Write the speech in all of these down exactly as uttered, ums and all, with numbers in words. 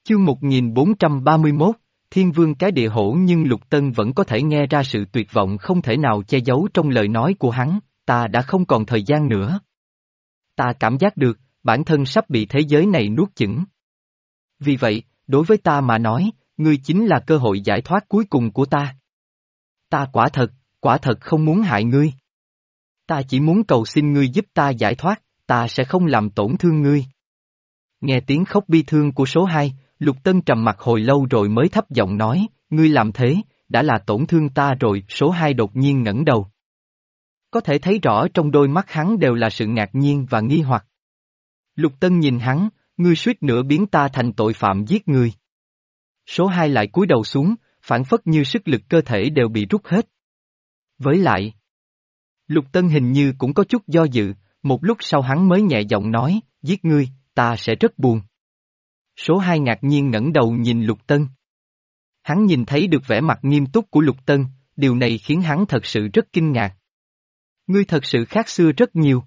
Chương một nghìn bốn trăm ba mươi mốt, Thiên Vương cái địa hổ. Nhưng Lục Tân vẫn có thể nghe ra sự tuyệt vọng không thể nào che giấu trong lời nói của hắn, ta đã không còn thời gian nữa. Ta cảm giác được, bản thân sắp bị thế giới này nuốt chửng. Vì vậy, đối với ta mà nói, ngươi chính là cơ hội giải thoát cuối cùng của ta. Ta quả thật, quả thật không muốn hại ngươi. Ta chỉ muốn cầu xin ngươi giúp ta giải thoát, ta sẽ không làm tổn thương ngươi. Nghe tiếng khóc bi thương của số hai, Lục Tân trầm mặt hồi lâu rồi mới thấp giọng nói, ngươi làm thế, đã là tổn thương ta rồi. Số hai đột nhiên ngẩng đầu. Có thể thấy rõ trong đôi mắt hắn đều là sự ngạc nhiên và nghi hoặc. Lục Tân nhìn hắn, ngươi suýt nữa biến ta thành tội phạm giết người. Số hai lại cúi đầu xuống, phản phất như sức lực cơ thể đều bị rút hết. Với lại, Lục Tân hình như cũng có chút do dự, một lúc sau hắn mới nhẹ giọng nói, giết ngươi, ta sẽ rất buồn. Số hai ngạc nhiên ngẩng đầu nhìn Lục Tân. Hắn nhìn thấy được vẻ mặt nghiêm túc của Lục Tân, điều này khiến hắn thật sự rất kinh ngạc. Ngươi thật sự khác xưa rất nhiều.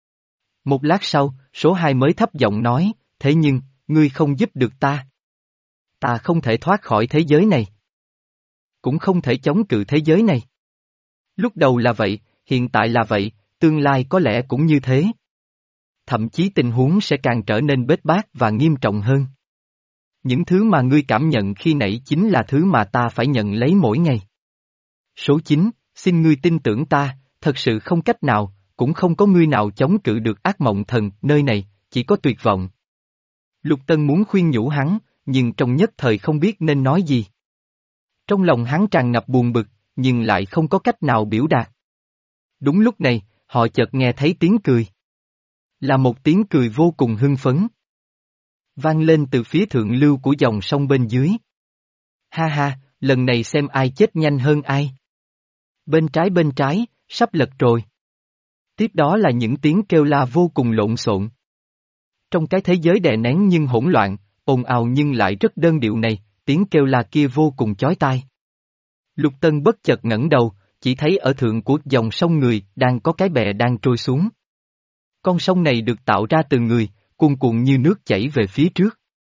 Một lát sau, số hai mới thấp giọng nói, thế nhưng, ngươi không giúp được ta. Ta không thể thoát khỏi thế giới này. Cũng không thể chống cự thế giới này. Lúc đầu là vậy, hiện tại là vậy, tương lai có lẽ cũng như thế. Thậm chí tình huống sẽ càng trở nên bết bát và nghiêm trọng hơn. Những thứ mà ngươi cảm nhận khi nãy chính là thứ mà ta phải nhận lấy mỗi ngày. Số chín, xin ngươi tin tưởng ta, thật sự không cách nào, cũng không có ngươi nào chống cự được ác mộng thần, nơi này, chỉ có tuyệt vọng. Lục Tân muốn khuyên nhủ hắn, nhưng trong nhất thời không biết nên nói gì. Trong lòng hắn tràn ngập buồn bực, nhưng lại không có cách nào biểu đạt. Đúng lúc này, họ chợt nghe thấy tiếng cười. Là một tiếng cười vô cùng hưng phấn. Vang lên từ phía thượng lưu của dòng sông bên dưới. Ha ha, lần này xem ai chết nhanh hơn ai. Bên trái bên trái, sắp lật rồi. Tiếp đó là những tiếng kêu la vô cùng lộn xộn. Trong cái thế giới đè nén nhưng hỗn loạn, ồn ào nhưng lại rất đơn điệu này, tiếng kêu la kia vô cùng chói tai. Lục Tân bất chợt ngẩng đầu, chỉ thấy ở thượng của dòng sông người đang có cái bè đang trôi xuống. Con sông này được tạo ra từ người, cuồn cuộn như nước chảy về phía trước.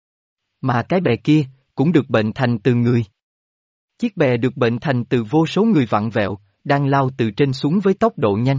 Mà cái bè kia, cũng được bệnh thành từ người. Chiếc bè được bệnh thành từ vô số người vặn vẹo, đang lao từ trên xuống với tốc độ nhanh.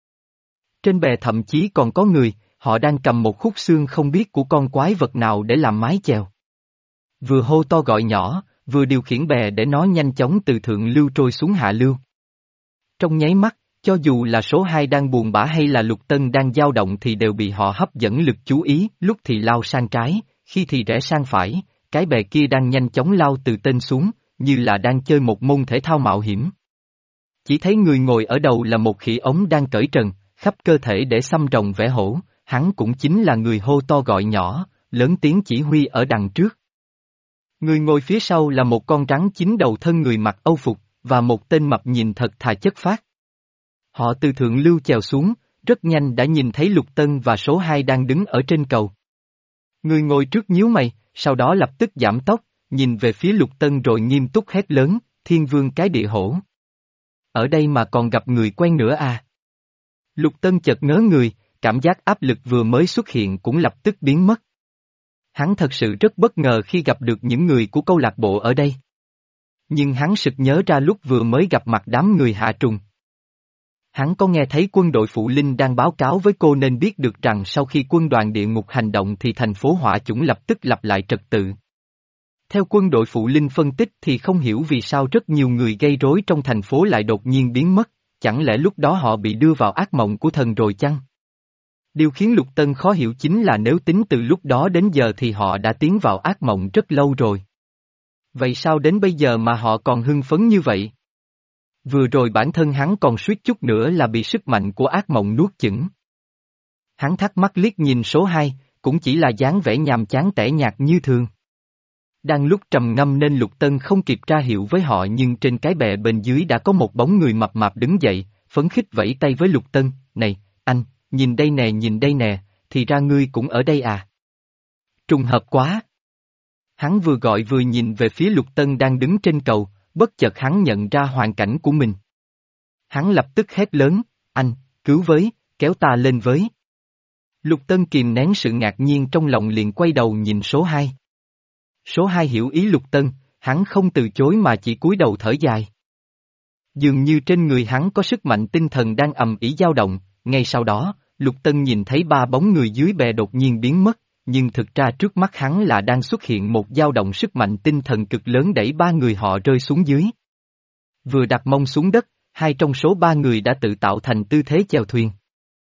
Trên bè thậm chí còn có người, họ đang cầm một khúc xương không biết của con quái vật nào để làm mái chèo. Vừa hô to gọi nhỏ, vừa điều khiển bè để nó nhanh chóng từ thượng lưu trôi xuống hạ lưu. Trong nháy mắt, cho dù là số hai đang buồn bã hay là Lục Tân đang dao động thì đều bị họ hấp dẫn lực chú ý, lúc thì lao sang trái, khi thì rẽ sang phải, cái bè kia đang nhanh chóng lao từ tên xuống, như là đang chơi một môn thể thao mạo hiểm. Chỉ thấy người ngồi ở đầu là một khỉ ống đang cởi trần, khắp cơ thể để xăm rồng vẽ hổ, hắn cũng chính là người hô to gọi nhỏ, lớn tiếng chỉ huy ở đằng trước. Người ngồi phía sau là một con rắn chín đầu thân người mặc âu phục, và một tên mập nhìn thật thà chất phác. Họ từ thượng lưu chèo xuống, rất nhanh đã nhìn thấy Lục Tân và số hai đang đứng ở trên cầu. Người ngồi trước nhíu mày, sau đó lập tức giảm tốc, nhìn về phía Lục Tân rồi nghiêm túc hét lớn, Thiên Vương cái địa hổ. Ở đây mà còn gặp người quen nữa à? Lục Tân chợt ngớ người, cảm giác áp lực vừa mới xuất hiện cũng lập tức biến mất. Hắn thật sự rất bất ngờ khi gặp được những người của câu lạc bộ ở đây. Nhưng hắn sực nhớ ra lúc vừa mới gặp mặt đám người Hạ Trùng. Hắn có nghe thấy quân đội Phụ Linh đang báo cáo với cô nên biết được rằng sau khi quân đoàn địa ngục hành động thì thành phố Hỏa Chủng lập tức lập lại trật tự. Theo quân đội Phụ Linh phân tích thì không hiểu vì sao rất nhiều người gây rối trong thành phố lại đột nhiên biến mất, chẳng lẽ lúc đó họ bị đưa vào ác mộng của thần rồi chăng? Điều khiến Lục Tân khó hiểu chính là nếu tính từ lúc đó đến giờ thì họ đã tiến vào ác mộng rất lâu rồi. Vậy sao đến bây giờ mà họ còn hưng phấn như vậy? Vừa rồi bản thân hắn còn suýt chút nữa là bị sức mạnh của ác mộng nuốt chửng. Hắn thắc mắc liếc nhìn số hai, cũng chỉ là dáng vẻ nhàm chán tẻ nhạt như thường. Đang lúc trầm ngâm nên Lục Tân không kịp tra hiệu với họ nhưng trên cái bè bên dưới đã có một bóng người mập mạp đứng dậy, phấn khích vẫy tay với Lục Tân, này, anh, nhìn đây nè nhìn đây nè, thì ra ngươi cũng ở đây à? Trùng hợp quá! Hắn vừa gọi vừa nhìn về phía Lục Tân đang đứng trên cầu, bất chợt hắn nhận ra hoàn cảnh của mình. Hắn lập tức hét lớn, anh, cứu với, kéo ta lên với. Lục Tân kìm nén sự ngạc nhiên trong lòng liền quay đầu nhìn số hai. Số hai hiểu ý Lục Tân, hắn không từ chối mà chỉ cúi đầu thở dài. Dường như trên người hắn có sức mạnh tinh thần đang ầm ĩ dao động, ngay sau đó, Lục Tân nhìn thấy ba bóng người dưới bè đột nhiên biến mất, nhưng thực ra trước mắt hắn là đang xuất hiện một dao động sức mạnh tinh thần cực lớn đẩy ba người họ rơi xuống dưới. Vừa đặt mông xuống đất, hai trong số ba người đã tự tạo thành tư thế chèo thuyền.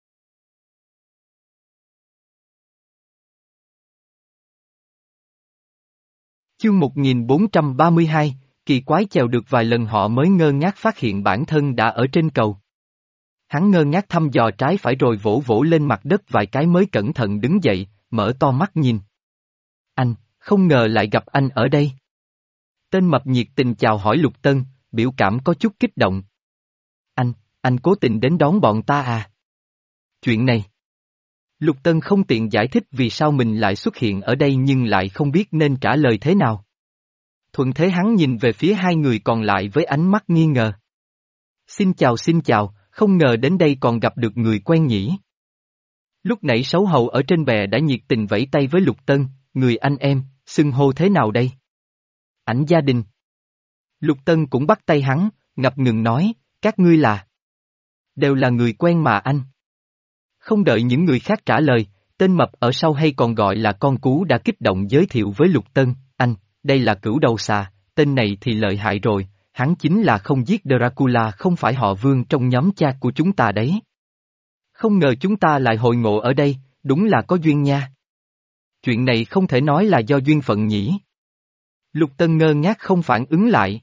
Chương một nghìn bốn trăm ba mươi hai, kỳ quái chèo được vài lần họ mới ngơ ngác phát hiện bản thân đã ở trên cầu. Hắn ngơ ngác thăm dò trái phải rồi vỗ vỗ lên mặt đất vài cái mới cẩn thận đứng dậy, mở to mắt nhìn. Anh, không ngờ lại gặp anh ở đây. Tên mập nhiệt tình chào hỏi Lục Tân, biểu cảm có chút kích động. Anh, anh cố tình đến đón bọn ta à? Chuyện này. Lục Tân không tiện giải thích vì sao mình lại xuất hiện ở đây nhưng lại không biết nên trả lời thế nào. Thuận thế hắn nhìn về phía hai người còn lại với ánh mắt nghi ngờ. Xin chào xin chào, không ngờ đến đây còn gặp được người quen nhỉ. Lúc nãy Sấu Hầu ở trên bè đã nhiệt tình vẫy tay với Lục Tân, người anh em, xưng hô thế nào đây? Ảnh gia đình. Lục Tân cũng bắt tay hắn, ngập ngừng nói, các ngươi là. Đều là người quen mà anh. Không đợi những người khác trả lời, tên mập ở sau hay còn gọi là con cú đã kích động giới thiệu với Lục Tân, anh, đây là Cửu Đầu Xà, tên này thì lợi hại rồi, hắn chính là không giết Dracula không phải họ Vương trong nhóm cha của chúng ta đấy. Không ngờ chúng ta lại hội ngộ ở đây, đúng là có duyên nha. Chuyện này không thể nói là do duyên phận nhỉ. Lục Tân ngơ ngác không phản ứng lại.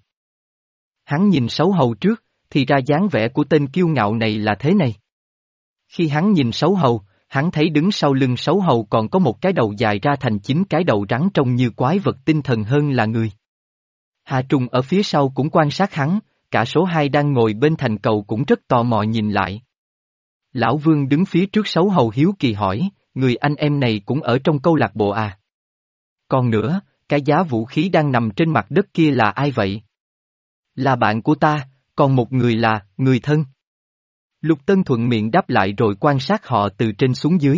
Hắn nhìn Sấu Hầu trước, thì ra dáng vẻ của tên kiêu ngạo này là thế này. Khi hắn nhìn Sấu Hầu, hắn thấy đứng sau lưng Sấu Hầu còn có một cái đầu dài ra thành chín cái đầu rắn trông như quái vật tinh thần hơn là người. Hà Trùng ở phía sau cũng quan sát hắn, cả số hai đang ngồi bên thành cầu cũng rất tò mò nhìn lại. Lão Vương đứng phía trước Sấu Hầu hiếu kỳ hỏi, người anh em này cũng ở trong câu lạc bộ à? Còn nữa, cái giá vũ khí đang nằm trên mặt đất kia là ai vậy? Là bạn của ta, còn một người là, người thân. Lục Tân thuận miệng đáp lại rồi quan sát họ từ trên xuống dưới.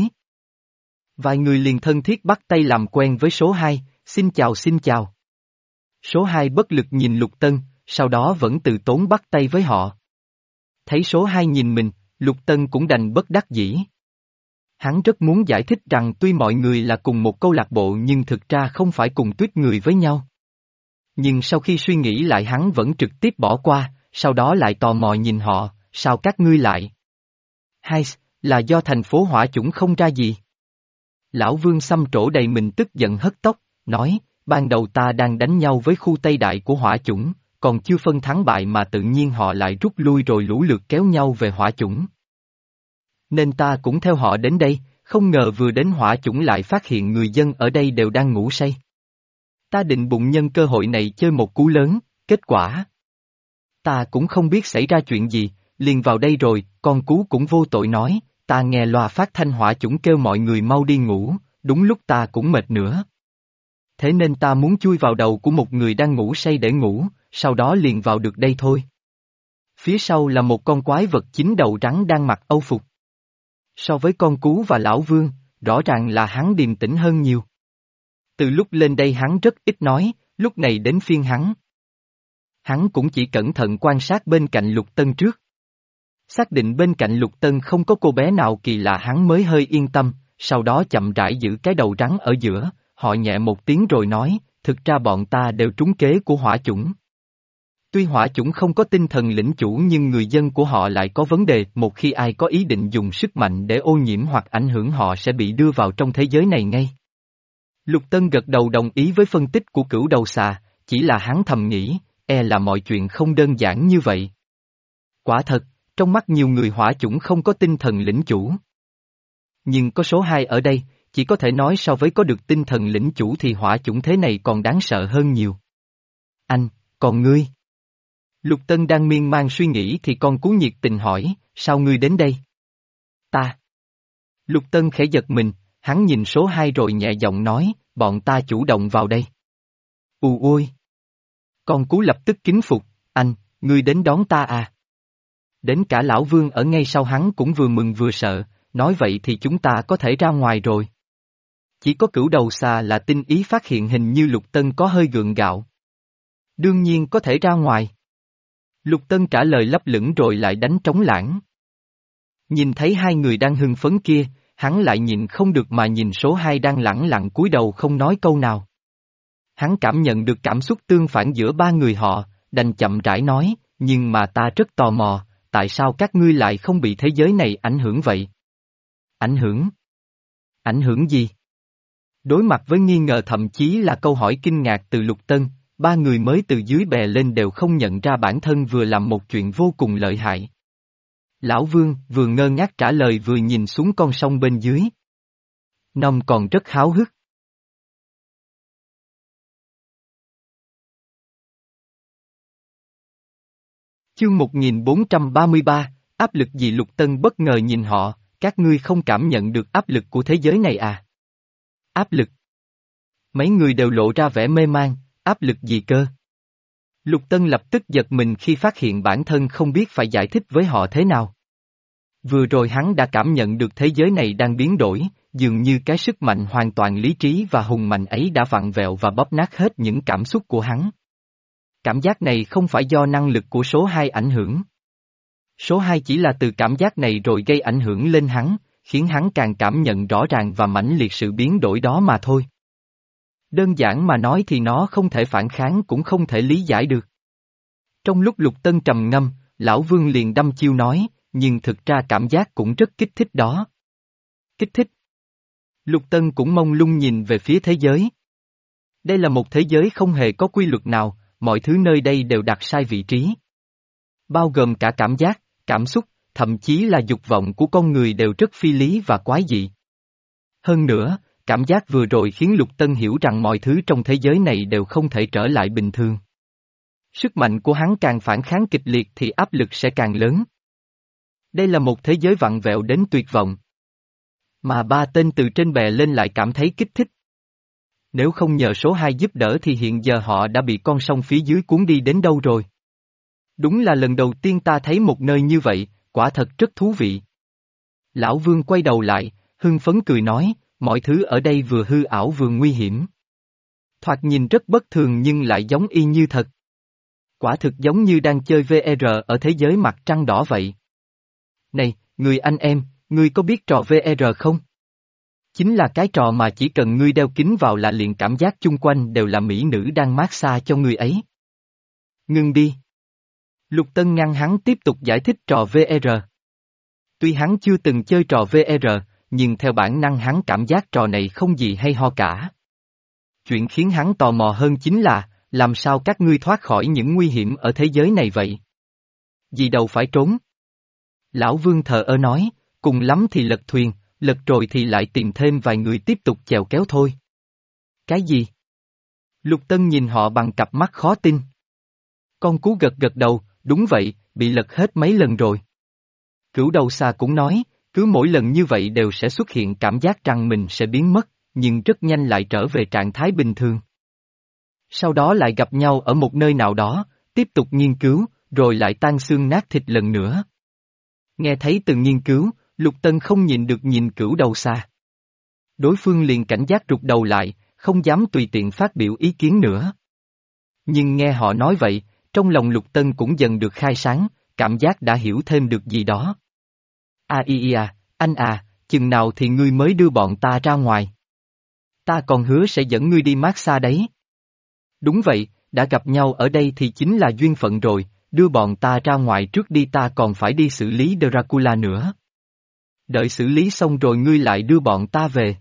Vài người liền thân thiết bắt tay làm quen với số hai, xin chào xin chào. Số hai bất lực nhìn Lục Tân, sau đó vẫn từ tốn bắt tay với họ. Thấy số hai nhìn mình, Lục Tân cũng đành bất đắc dĩ. Hắn rất muốn giải thích rằng tuy mọi người là cùng một câu lạc bộ nhưng thực ra không phải cùng tuýp người với nhau. Nhưng sau khi suy nghĩ lại hắn vẫn trực tiếp bỏ qua, sau đó lại tò mò nhìn họ, sao các ngươi lại? Hai, là do thành phố hỏa chủng không ra gì. Lão Vương xăm trổ đầy mình tức giận hất tóc, nói, ban đầu ta đang đánh nhau với khu Tây Đại của hỏa chủng, còn chưa phân thắng bại mà tự nhiên họ lại rút lui rồi lũ lượt kéo nhau về hỏa chủng. Nên ta cũng theo họ đến đây, không ngờ vừa đến hỏa chủng lại phát hiện người dân ở đây đều đang ngủ say. Ta định bụng nhân cơ hội này chơi một cú lớn, kết quả. Ta cũng không biết xảy ra chuyện gì, liền vào đây rồi, con cú cũng vô tội nói, ta nghe loa phát thanh hỏa chủng kêu mọi người mau đi ngủ, đúng lúc ta cũng mệt nữa. Thế nên ta muốn chui vào đầu của một người đang ngủ say để ngủ, sau đó liền vào được đây thôi. Phía sau là một con quái vật chín đầu rắn đang mặc âu phục. So với con cú và lão Vương, rõ ràng là hắn điềm tĩnh hơn nhiều. Từ lúc lên đây hắn rất ít nói, lúc này đến phiên hắn. Hắn cũng chỉ cẩn thận quan sát bên cạnh Lục Tân trước. Xác định bên cạnh Lục Tân không có cô bé nào kỳ lạ hắn mới hơi yên tâm, sau đó chậm rãi giữ cái đầu rắn ở giữa, họ nhẹ một tiếng rồi nói, thực ra bọn ta đều trúng kế của hỏa chủng. Tuy hỏa chủng không có tinh thần lĩnh chủ nhưng người dân của họ lại có vấn đề, một khi ai có ý định dùng sức mạnh để ô nhiễm hoặc ảnh hưởng họ sẽ bị đưa vào trong thế giới này ngay. Lục Tân gật đầu đồng ý với phân tích của Cửu Đầu Xà, chỉ là hắn thầm nghĩ, e là mọi chuyện không đơn giản như vậy. Quả thật, trong mắt nhiều người hỏa chủng không có tinh thần lĩnh chủ. Nhưng có số hai ở đây, chỉ có thể nói so với có được tinh thần lĩnh chủ thì hỏa chủng thế này còn đáng sợ hơn nhiều. Anh, còn ngươi? Lục Tân đang miên man suy nghĩ thì con cú nhiệt tình hỏi, sao ngươi đến đây? Ta. Lục Tân khẽ giật mình, hắn nhìn số hai rồi nhẹ giọng nói, bọn ta chủ động vào đây. Ù ôi. Con cú lập tức kính phục, anh, ngươi đến đón ta à? Đến cả lão Vương ở ngay sau hắn cũng vừa mừng vừa sợ, nói vậy thì chúng ta có thể ra ngoài rồi. Chỉ có cửu đầu xà là tinh ý phát hiện hình như Lục Tân có hơi gượng gạo. Đương nhiên có thể ra ngoài. Lục Tân trả lời lấp lửng rồi lại đánh trống lãng. Nhìn thấy hai người đang hưng phấn kia, hắn lại nhìn không được mà nhìn số hai đang lẳng lặng cúi đầu không nói câu nào. Hắn cảm nhận được cảm xúc tương phản giữa ba người họ, đành chậm rãi nói, nhưng mà ta rất tò mò, tại sao các ngươi lại không bị thế giới này ảnh hưởng vậy? Ảnh hưởng? Ảnh hưởng gì? Đối mặt với nghi ngờ thậm chí là câu hỏi kinh ngạc từ Lục Tân, ba người mới từ dưới bè lên đều không nhận ra bản thân vừa làm một chuyện vô cùng lợi hại. Lão Vương vừa ngơ ngác trả lời vừa nhìn xuống con sông bên dưới. Nông còn rất háo hức. Chương một nghìn bốn trăm ba mươi ba, áp lực gì? Lục Tân bất ngờ nhìn họ, các ngươi không cảm nhận được áp lực của thế giới này à? Áp lực? Mấy người đều lộ ra vẻ mê man, áp lực gì cơ? Lục Tân lập tức giật mình khi phát hiện bản thân không biết phải giải thích với họ thế nào. Vừa rồi hắn đã cảm nhận được thế giới này đang biến đổi, dường như cái sức mạnh hoàn toàn lý trí và hùng mạnh ấy đã vặn vẹo và bóp nát hết những cảm xúc của hắn. Cảm giác này không phải do năng lực của số hai ảnh hưởng. Số hai chỉ là từ cảm giác này rồi gây ảnh hưởng lên hắn, khiến hắn càng cảm nhận rõ ràng và mãnh liệt sự biến đổi đó mà thôi. Đơn giản mà nói thì nó không thể phản kháng cũng không thể lý giải được. Trong lúc Lục Tân trầm ngâm, Lão Vương liền đâm chiêu nói, nhưng thực ra cảm giác cũng rất kích thích đó. Kích thích? Lục Tân cũng mông lung nhìn về phía thế giới. Đây là một thế giới không hề có quy luật nào, mọi thứ nơi đây đều đặt sai vị trí. Bao gồm cả cảm giác, cảm xúc, thậm chí là dục vọng của con người đều rất phi lý và quái dị. Hơn nữa, cảm giác vừa rồi khiến Lục Tân hiểu rằng mọi thứ trong thế giới này đều không thể trở lại bình thường. Sức mạnh của hắn càng phản kháng kịch liệt thì áp lực sẽ càng lớn. Đây là một thế giới vặn vẹo đến tuyệt vọng. Mà ba tên từ trên bè lên lại cảm thấy kích thích. Nếu không nhờ số hai giúp đỡ thì hiện giờ họ đã bị con sông phía dưới cuốn đi đến đâu rồi. Đúng là lần đầu tiên ta thấy một nơi như vậy, quả thật rất thú vị. Lão Vương quay đầu lại, hưng phấn cười nói, mọi thứ ở đây vừa hư ảo vừa nguy hiểm. Thoạt nhìn rất bất thường nhưng lại giống y như thật. Quả thực giống như đang chơi vê rờ ở thế giới mặt trăng đỏ vậy. Này, người anh em, ngươi có biết trò vê rờ không? Chính là cái trò mà chỉ cần ngươi đeo kính vào là liền cảm giác chung quanh đều là mỹ nữ đang mát xa cho ngươi ấy. Ngưng đi. Lục Tân ngăn hắn tiếp tục giải thích trò vê rờ. Tuy hắn chưa từng chơi trò vê rờ, nhưng theo bản năng hắn cảm giác trò này không gì hay ho cả. Chuyện khiến hắn tò mò hơn chính là, làm sao các ngươi thoát khỏi những nguy hiểm ở thế giới này vậy? Gì đâu phải trốn. Lão Vương thờ ơ nói, cùng lắm thì lật thuyền, lật rồi thì lại tìm thêm vài người tiếp tục chèo kéo thôi. Cái gì? Lục Tân nhìn họ bằng cặp mắt khó tin. Con cú gật gật đầu, đúng vậy, bị lật hết mấy lần rồi. Cửu đầu xà cũng nói, cứ mỗi lần như vậy đều sẽ xuất hiện cảm giác rằng mình sẽ biến mất, nhưng rất nhanh lại trở về trạng thái bình thường. Sau đó lại gặp nhau ở một nơi nào đó, tiếp tục nghiên cứu, rồi lại tan xương nát thịt lần nữa. Nghe thấy từng nghiên cứu, Lục Tân không nhìn được nhìn cửu đầu xà. Đối phương liền cảnh giác rụt đầu lại, không dám tùy tiện phát biểu ý kiến nữa. Nhưng nghe họ nói vậy, trong lòng Lục Tân cũng dần được khai sáng, cảm giác đã hiểu thêm được gì đó. À y à, anh à, chừng nào thì ngươi mới đưa bọn ta ra ngoài? Ta còn hứa sẽ dẫn ngươi đi mát xa đấy. Đúng vậy, đã gặp nhau ở đây thì chính là duyên phận rồi, đưa bọn ta ra ngoài trước đi, ta còn phải đi xử lý Dracula nữa. Đợi xử lý xong rồi ngươi lại đưa bọn ta về.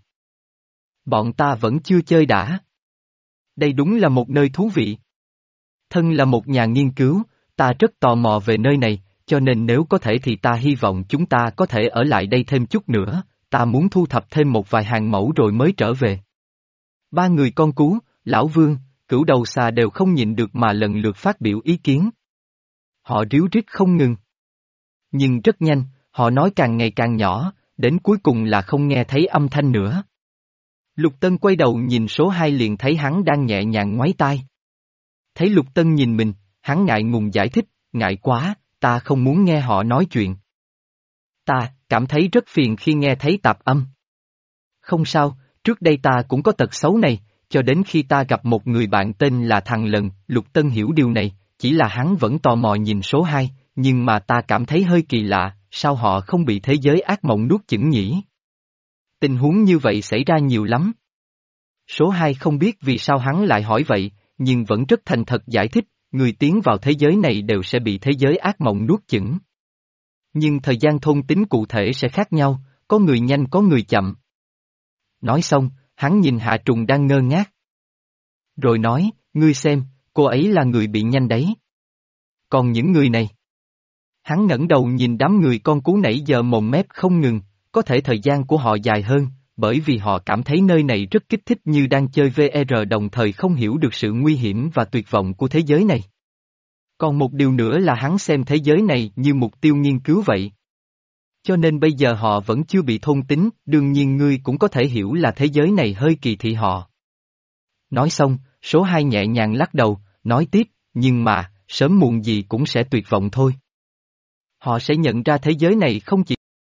Bọn ta vẫn chưa chơi đã. Đây đúng là một nơi thú vị. Thân là một nhà nghiên cứu, ta rất tò mò về nơi này, cho nên nếu có thể thì ta hy vọng chúng ta có thể ở lại đây thêm chút nữa, ta muốn thu thập thêm một vài hàng mẫu rồi mới trở về. Ba người con cú, Lão Vương, Cửu đầu xà đều không nhịn được mà lần lượt phát biểu ý kiến. Họ ríu rít không ngừng. Nhưng rất nhanh, họ nói càng ngày càng nhỏ, đến cuối cùng là không nghe thấy âm thanh nữa. Lục Tân quay đầu nhìn số hai liền thấy hắn đang nhẹ nhàng ngoáy tai. Thấy Lục Tân nhìn mình, hắn ngại ngùng giải thích, ngại quá, ta không muốn nghe họ nói chuyện. Ta, cảm thấy rất phiền khi nghe thấy tạp âm. Không sao, Trước đây ta cũng có tật xấu này, cho đến khi ta gặp một người bạn tên là thằng Lần, Lục Tân hiểu điều này, chỉ là hắn vẫn tò mò nhìn số hai, nhưng mà ta cảm thấy hơi kỳ lạ, sao họ không bị thế giới ác mộng nuốt chửng nhỉ? Tình huống như vậy xảy ra nhiều lắm. Số hai không biết vì sao hắn lại hỏi vậy, nhưng vẫn rất thành thật giải thích, người tiến vào thế giới này đều sẽ bị thế giới ác mộng nuốt chửng. Nhưng thời gian thôn tính cụ thể sẽ khác nhau, có người nhanh có người chậm. Nói xong, hắn nhìn Hạ Trùng đang ngơ ngác. Rồi nói, ngươi xem, cô ấy là người bị nhanh đấy. Còn những người này? Hắn ngẩng đầu nhìn đám người con cú nãy giờ mồm mép không ngừng, có thể thời gian của họ dài hơn, bởi vì họ cảm thấy nơi này rất kích thích như đang chơi vê rờ đồng thời không hiểu được sự nguy hiểm và tuyệt vọng của thế giới này. Còn một điều nữa là hắn xem thế giới này như mục tiêu nghiên cứu vậy. Cho nên bây giờ họ vẫn chưa bị thôn tính, đương nhiên ngươi cũng có thể hiểu là thế giới này hơi kỳ thị họ. Nói xong, số hai nhẹ nhàng lắc đầu, nói tiếp, nhưng mà, sớm muộn gì cũng sẽ tuyệt vọng thôi. Họ sẽ nhận ra thế giới này không chỉ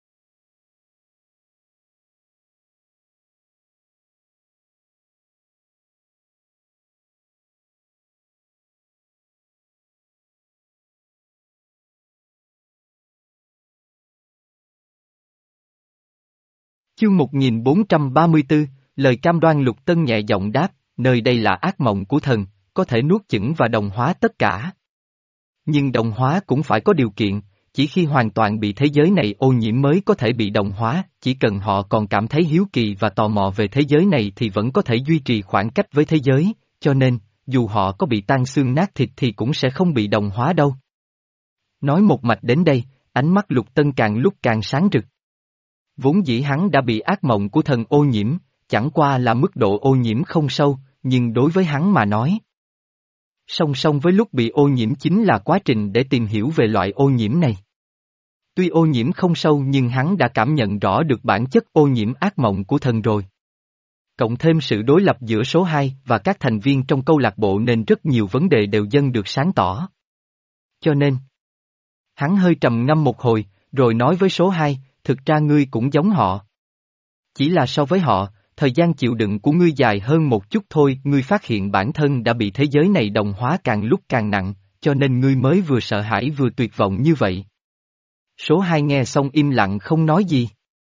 Chương một nghìn bốn trăm ba mươi tư, lời cam đoan. Lục Tân nhẹ giọng đáp, nơi đây là ác mộng của thần, có thể nuốt chửng và đồng hóa tất cả. Nhưng đồng hóa cũng phải có điều kiện, chỉ khi hoàn toàn bị thế giới này ô nhiễm mới có thể bị đồng hóa, chỉ cần họ còn cảm thấy hiếu kỳ và tò mò về thế giới này thì vẫn có thể duy trì khoảng cách với thế giới, cho nên, dù họ có bị tan xương nát thịt thì cũng sẽ không bị đồng hóa đâu. Nói một mạch đến đây, ánh mắt Lục Tân càng lúc càng sáng rực. Vốn dĩ hắn đã bị ác mộng của thần ô nhiễm, chẳng qua là mức độ ô nhiễm không sâu, nhưng đối với hắn mà nói. Song song với lúc bị ô nhiễm chính là quá trình để tìm hiểu về loại ô nhiễm này. Tuy ô nhiễm không sâu nhưng hắn đã cảm nhận rõ được bản chất ô nhiễm ác mộng của thần rồi. Cộng thêm sự đối lập giữa số hai và các thành viên trong câu lạc bộ nên rất nhiều vấn đề đều dần được sáng tỏ. Cho nên, hắn hơi trầm ngâm một hồi, rồi nói với số hai, thực ra ngươi cũng giống họ. Chỉ là so với họ, thời gian chịu đựng của ngươi dài hơn một chút thôi, ngươi phát hiện bản thân đã bị thế giới này đồng hóa càng lúc càng nặng, cho nên ngươi mới vừa sợ hãi vừa tuyệt vọng như vậy. Số hai nghe xong im lặng không nói gì.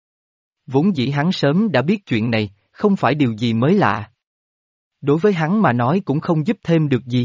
Vốn dĩ hắn sớm đã biết chuyện này, không phải điều gì mới lạ. Đối với hắn mà nói cũng không giúp thêm được gì.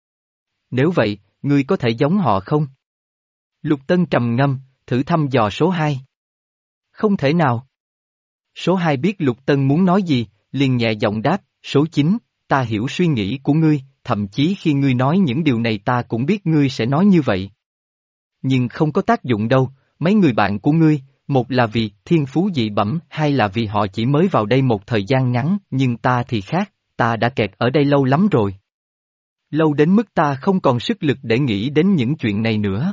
Nếu vậy, ngươi có thể giống họ không? Lục Tân trầm ngâm, thử thăm dò số hai. Không thể nào. Số hai biết Lục Tân muốn nói gì, liền nhẹ giọng đáp, số chín, ta hiểu suy nghĩ của ngươi, thậm chí khi ngươi nói những điều này ta cũng biết ngươi sẽ nói như vậy. Nhưng không có tác dụng đâu, mấy người bạn của ngươi, một là vì thiên phú dị bẩm, hai là vì họ chỉ mới vào đây một thời gian ngắn, nhưng ta thì khác, ta đã kẹt ở đây lâu lắm rồi. Lâu đến mức ta không còn sức lực để nghĩ đến những chuyện này nữa.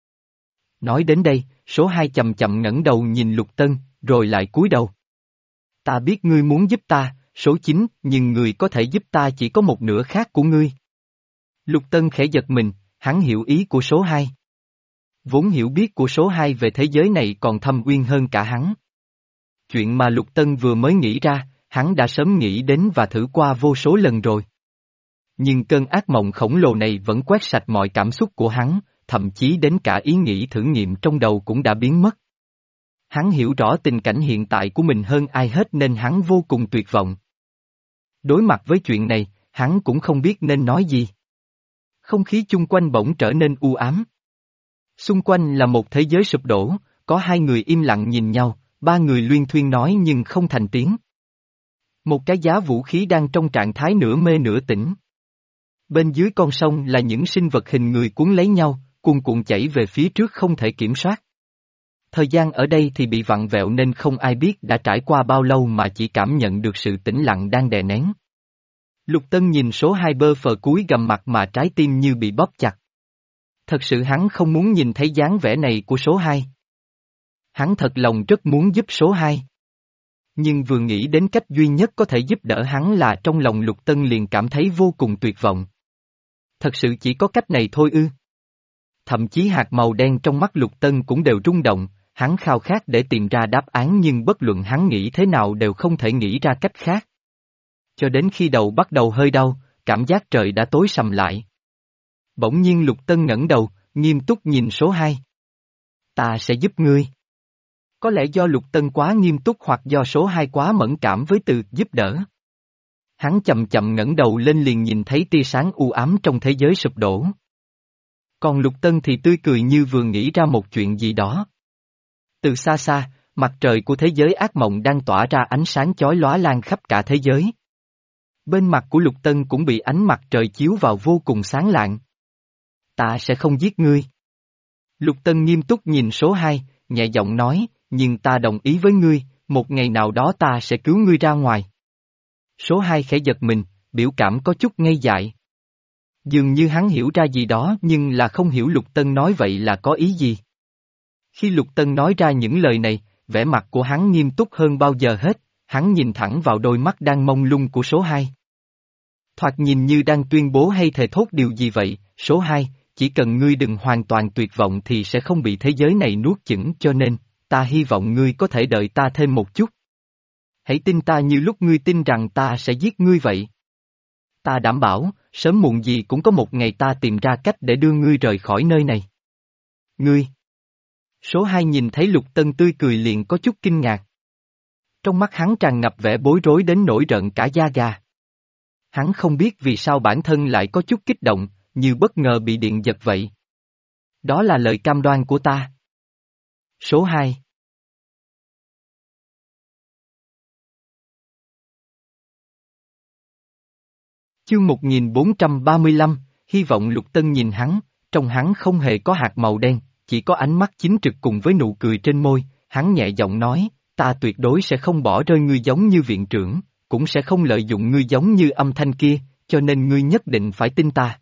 Nói đến đây, số hai chậm chậm ngẩng đầu nhìn Lục Tân, rồi lại cúi đầu. Ta biết ngươi muốn giúp ta, số chín, nhưng người có thể giúp ta chỉ có một nửa khác của ngươi. Lục Tân khẽ giật mình, hắn hiểu ý của số hai. Vốn hiểu biết của số hai về thế giới này còn thâm uyên hơn cả hắn. Chuyện mà Lục Tân vừa mới nghĩ ra, hắn đã sớm nghĩ đến và thử qua vô số lần rồi. Nhưng cơn ác mộng khổng lồ này vẫn quét sạch mọi cảm xúc của hắn, thậm chí đến cả ý nghĩ thử nghiệm trong đầu cũng đã biến mất. Hắn hiểu rõ tình cảnh hiện tại của mình hơn ai hết nên hắn vô cùng tuyệt vọng. Đối mặt với chuyện này, hắn cũng không biết nên nói gì. Không khí chung quanh bỗng trở nên u ám. Xung quanh là một thế giới sụp đổ, có hai người im lặng nhìn nhau, ba người luyên thuyên nói nhưng không thành tiếng. Một cái giá vũ khí đang trong trạng thái nửa mê nửa tỉnh. Bên dưới con sông là những sinh vật hình người cuốn lấy nhau, cuồn cuộn chảy về phía trước không thể kiểm soát. Thời gian ở đây thì bị vặn vẹo nên không ai biết đã trải qua bao lâu mà chỉ cảm nhận được sự tĩnh lặng đang đè nén. Lục Tân nhìn số hai bơ phờ cúi gằm mặt mà trái tim như bị bóp chặt. Thật sự hắn không muốn nhìn thấy dáng vẻ này của số hai. Hắn thật lòng rất muốn giúp số hai. Nhưng vừa nghĩ đến cách duy nhất có thể giúp đỡ hắn là trong lòng Lục Tân liền cảm thấy vô cùng tuyệt vọng. Thật sự chỉ có cách này thôi ư? Thậm chí hạt màu đen trong mắt Lục Tân cũng đều rung động, hắn khao khát để tìm ra đáp án nhưng bất luận hắn nghĩ thế nào đều không thể nghĩ ra cách khác. Cho đến khi đầu bắt đầu hơi đau, cảm giác trời đã tối sầm lại. Bỗng nhiên Lục Tân ngẩng đầu, nghiêm túc nhìn số hai. Ta sẽ giúp ngươi. Có lẽ do Lục Tân quá nghiêm túc hoặc do số hai quá mẫn cảm với từ giúp đỡ. Hắn chậm chậm ngẩng đầu lên liền nhìn thấy tia sáng u ám trong thế giới sụp đổ. Còn Lục Tân thì tươi cười như vừa nghĩ ra một chuyện gì đó. Từ xa xa, mặt trời của thế giới ác mộng đang tỏa ra ánh sáng chói lóa lan khắp cả thế giới. Bên mặt của Lục Tân cũng bị ánh mặt trời chiếu vào vô cùng sáng lạng. Ta sẽ không giết ngươi. Lục Tân nghiêm túc nhìn số hai, nhẹ giọng nói, nhưng ta đồng ý với ngươi, một ngày nào đó ta sẽ cứu ngươi ra ngoài. Số hai khẽ giật mình, biểu cảm có chút ngây dại. Dường như hắn hiểu ra gì đó nhưng là không hiểu Lục Tân nói vậy là có ý gì. Khi Lục Tân nói ra những lời này, vẻ mặt của hắn nghiêm túc hơn bao giờ hết, hắn nhìn thẳng vào đôi mắt đang mông lung của số hai. Thoạt nhìn như đang tuyên bố hay thề thốt điều gì vậy, số hai, chỉ cần ngươi đừng hoàn toàn tuyệt vọng thì sẽ không bị thế giới này nuốt chửng cho nên, ta hy vọng ngươi có thể đợi ta thêm một chút. Hãy tin ta như lúc ngươi tin rằng ta sẽ giết ngươi vậy. Ta đảm bảo, sớm muộn gì cũng có một ngày ta tìm ra cách để đưa ngươi rời khỏi nơi này. Ngươi. Số hai nhìn thấy Lục Tân tươi cười liền có chút kinh ngạc. Trong mắt hắn tràn ngập vẻ bối rối đến nổi rợn cả da gà. Hắn không biết vì sao bản thân lại có chút kích động, như bất ngờ bị điện giật vậy. Đó là lời cam đoan của ta. Số hai. Chương một nghìn bốn trăm ba mươi lăm, hy vọng Lục Tân nhìn hắn, trong hắn không hề có hạt màu đen, chỉ có ánh mắt chính trực cùng với nụ cười trên môi, hắn nhẹ giọng nói, ta tuyệt đối sẽ không bỏ rơi ngươi giống như viện trưởng, cũng sẽ không lợi dụng ngươi giống như âm thanh kia, cho nên ngươi nhất định phải tin ta.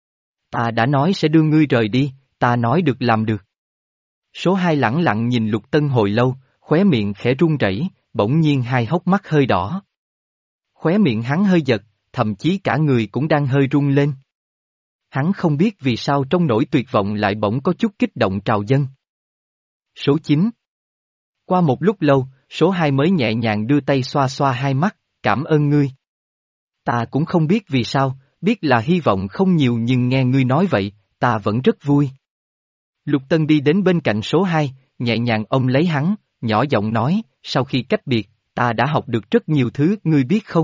Ta đã nói sẽ đưa ngươi rời đi, ta nói được làm được. Số hai lẳng lặng nhìn Lục Tân hồi lâu, khóe miệng khẽ run rẩy, bỗng nhiên hai hốc mắt hơi đỏ. Khóe miệng hắn hơi giật, thậm chí cả người cũng đang hơi run lên. Hắn không biết vì sao trong nỗi tuyệt vọng lại bỗng có chút kích động trào dâng. Số chín. Qua một lúc lâu, số hai mới nhẹ nhàng đưa tay xoa xoa hai mắt, cảm ơn ngươi. Ta cũng không biết vì sao, biết là hy vọng không nhiều nhưng nghe ngươi nói vậy, ta vẫn rất vui. Lục Tân đi đến bên cạnh số hai, nhẹ nhàng ôm lấy hắn, nhỏ giọng nói, sau khi cách biệt, ta đã học được rất nhiều thứ, ngươi biết không?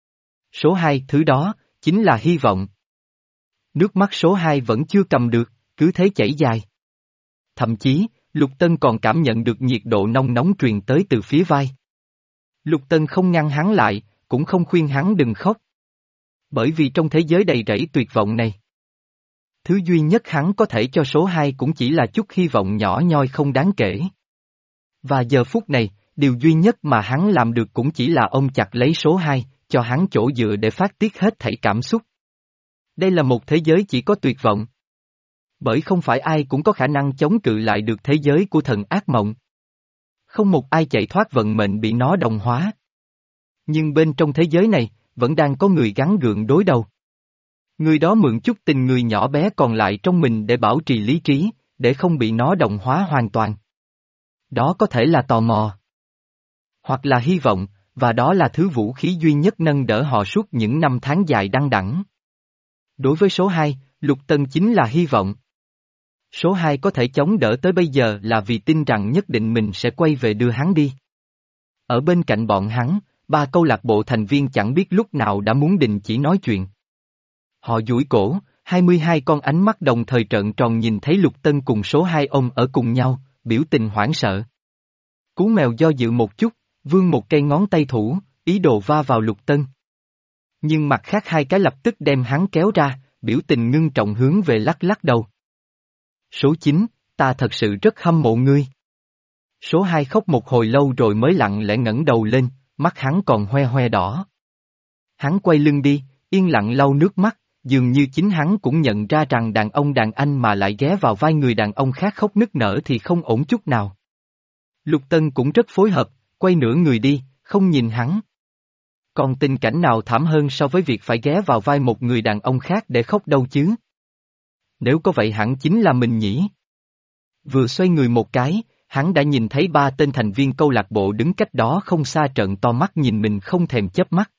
Số hai, thứ đó, chính là hy vọng. Nước mắt số hai vẫn chưa cầm được, cứ thế chảy dài. Thậm chí, Lục Tân còn cảm nhận được nhiệt độ nóng nóng truyền tới từ phía vai. Lục Tân không ngăn hắn lại, cũng không khuyên hắn đừng khóc. Bởi vì trong thế giới đầy rẫy tuyệt vọng này, thứ duy nhất hắn có thể cho số hai cũng chỉ là chút hy vọng nhỏ nhoi không đáng kể. Và giờ phút này, điều duy nhất mà hắn làm được cũng chỉ là ôm chặt lấy số hai, cho hắn chỗ dựa để phát tiết hết thảy cảm xúc. Đây là một thế giới chỉ có tuyệt vọng. Bởi không phải ai cũng có khả năng chống cự lại được thế giới của thần ác mộng. Không một ai chạy thoát vận mệnh bị nó đồng hóa. Nhưng bên trong thế giới này, vẫn đang có người gắng gượng đối đầu. Người đó mượn chút tình người nhỏ bé còn lại trong mình để bảo trì lý trí, để không bị nó đồng hóa hoàn toàn. Đó có thể là tò mò. Hoặc là hy vọng, và đó là thứ vũ khí duy nhất nâng đỡ họ suốt những năm tháng dài đăng đẳng. Đối với số hai, Lục Tân chính là hy vọng. Số hai có thể chống đỡ tới bây giờ là vì tin rằng nhất định mình sẽ quay về đưa hắn đi. Ở bên cạnh bọn hắn, ba câu lạc bộ thành viên chẳng biết lúc nào đã muốn đình chỉ nói chuyện. Họ duỗi cổ, hai mươi hai con ánh mắt đồng thời trợn tròn nhìn thấy Lục Tân cùng số hai ôm ở cùng nhau, biểu tình hoảng sợ. Cú mèo do dự một chút, vươn một cây ngón tay thủ, ý đồ va vào Lục Tân. Nhưng mặt khác hai cái lập tức đem hắn kéo ra, biểu tình ngưng trọng hướng về lắc lắc đầu. Số chín, ta thật sự rất hâm mộ ngươi. Số hai khóc một hồi lâu rồi mới lặng lẽ ngẩng đầu lên, mắt hắn còn hoe hoe đỏ. Hắn quay lưng đi, yên lặng lau nước mắt, dường như chính hắn cũng nhận ra rằng đàn ông đàn anh mà lại ghé vào vai người đàn ông khác khóc nức nở thì không ổn chút nào. Lục Tân cũng rất phối hợp, quay nửa người đi, không nhìn hắn. Còn tình cảnh nào thảm hơn so với việc phải ghé vào vai một người đàn ông khác để khóc đâu chứ? Nếu có vậy hẳn chính là mình nhỉ? Vừa xoay người một cái, hắn đã nhìn thấy ba tên thành viên câu lạc bộ đứng cách đó không xa trợn to mắt nhìn mình không thèm chớp mắt.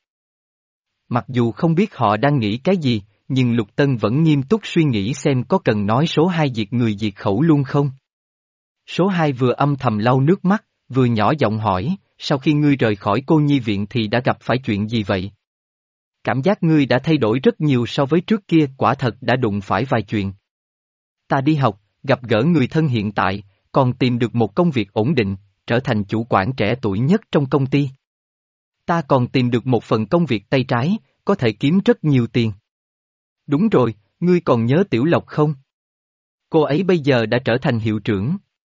Mặc dù không biết họ đang nghĩ cái gì, nhưng Lục Tân vẫn nghiêm túc suy nghĩ xem có cần nói số hai diệt người diệt khẩu luôn không. Số hai vừa âm thầm lau nước mắt, vừa nhỏ giọng hỏi, sau khi ngươi rời khỏi cô nhi viện thì đã gặp phải chuyện gì vậy? Cảm giác ngươi đã thay đổi rất nhiều so với trước kia, quả thật đã đụng phải vài chuyện. Ta đi học, gặp gỡ người thân hiện tại, còn tìm được một công việc ổn định, trở thành chủ quản trẻ tuổi nhất trong công ty. Ta còn tìm được một phần công việc tay trái, có thể kiếm rất nhiều tiền. Đúng rồi, ngươi còn nhớ Tiểu Lộc không? Cô ấy bây giờ đã trở thành hiệu trưởng.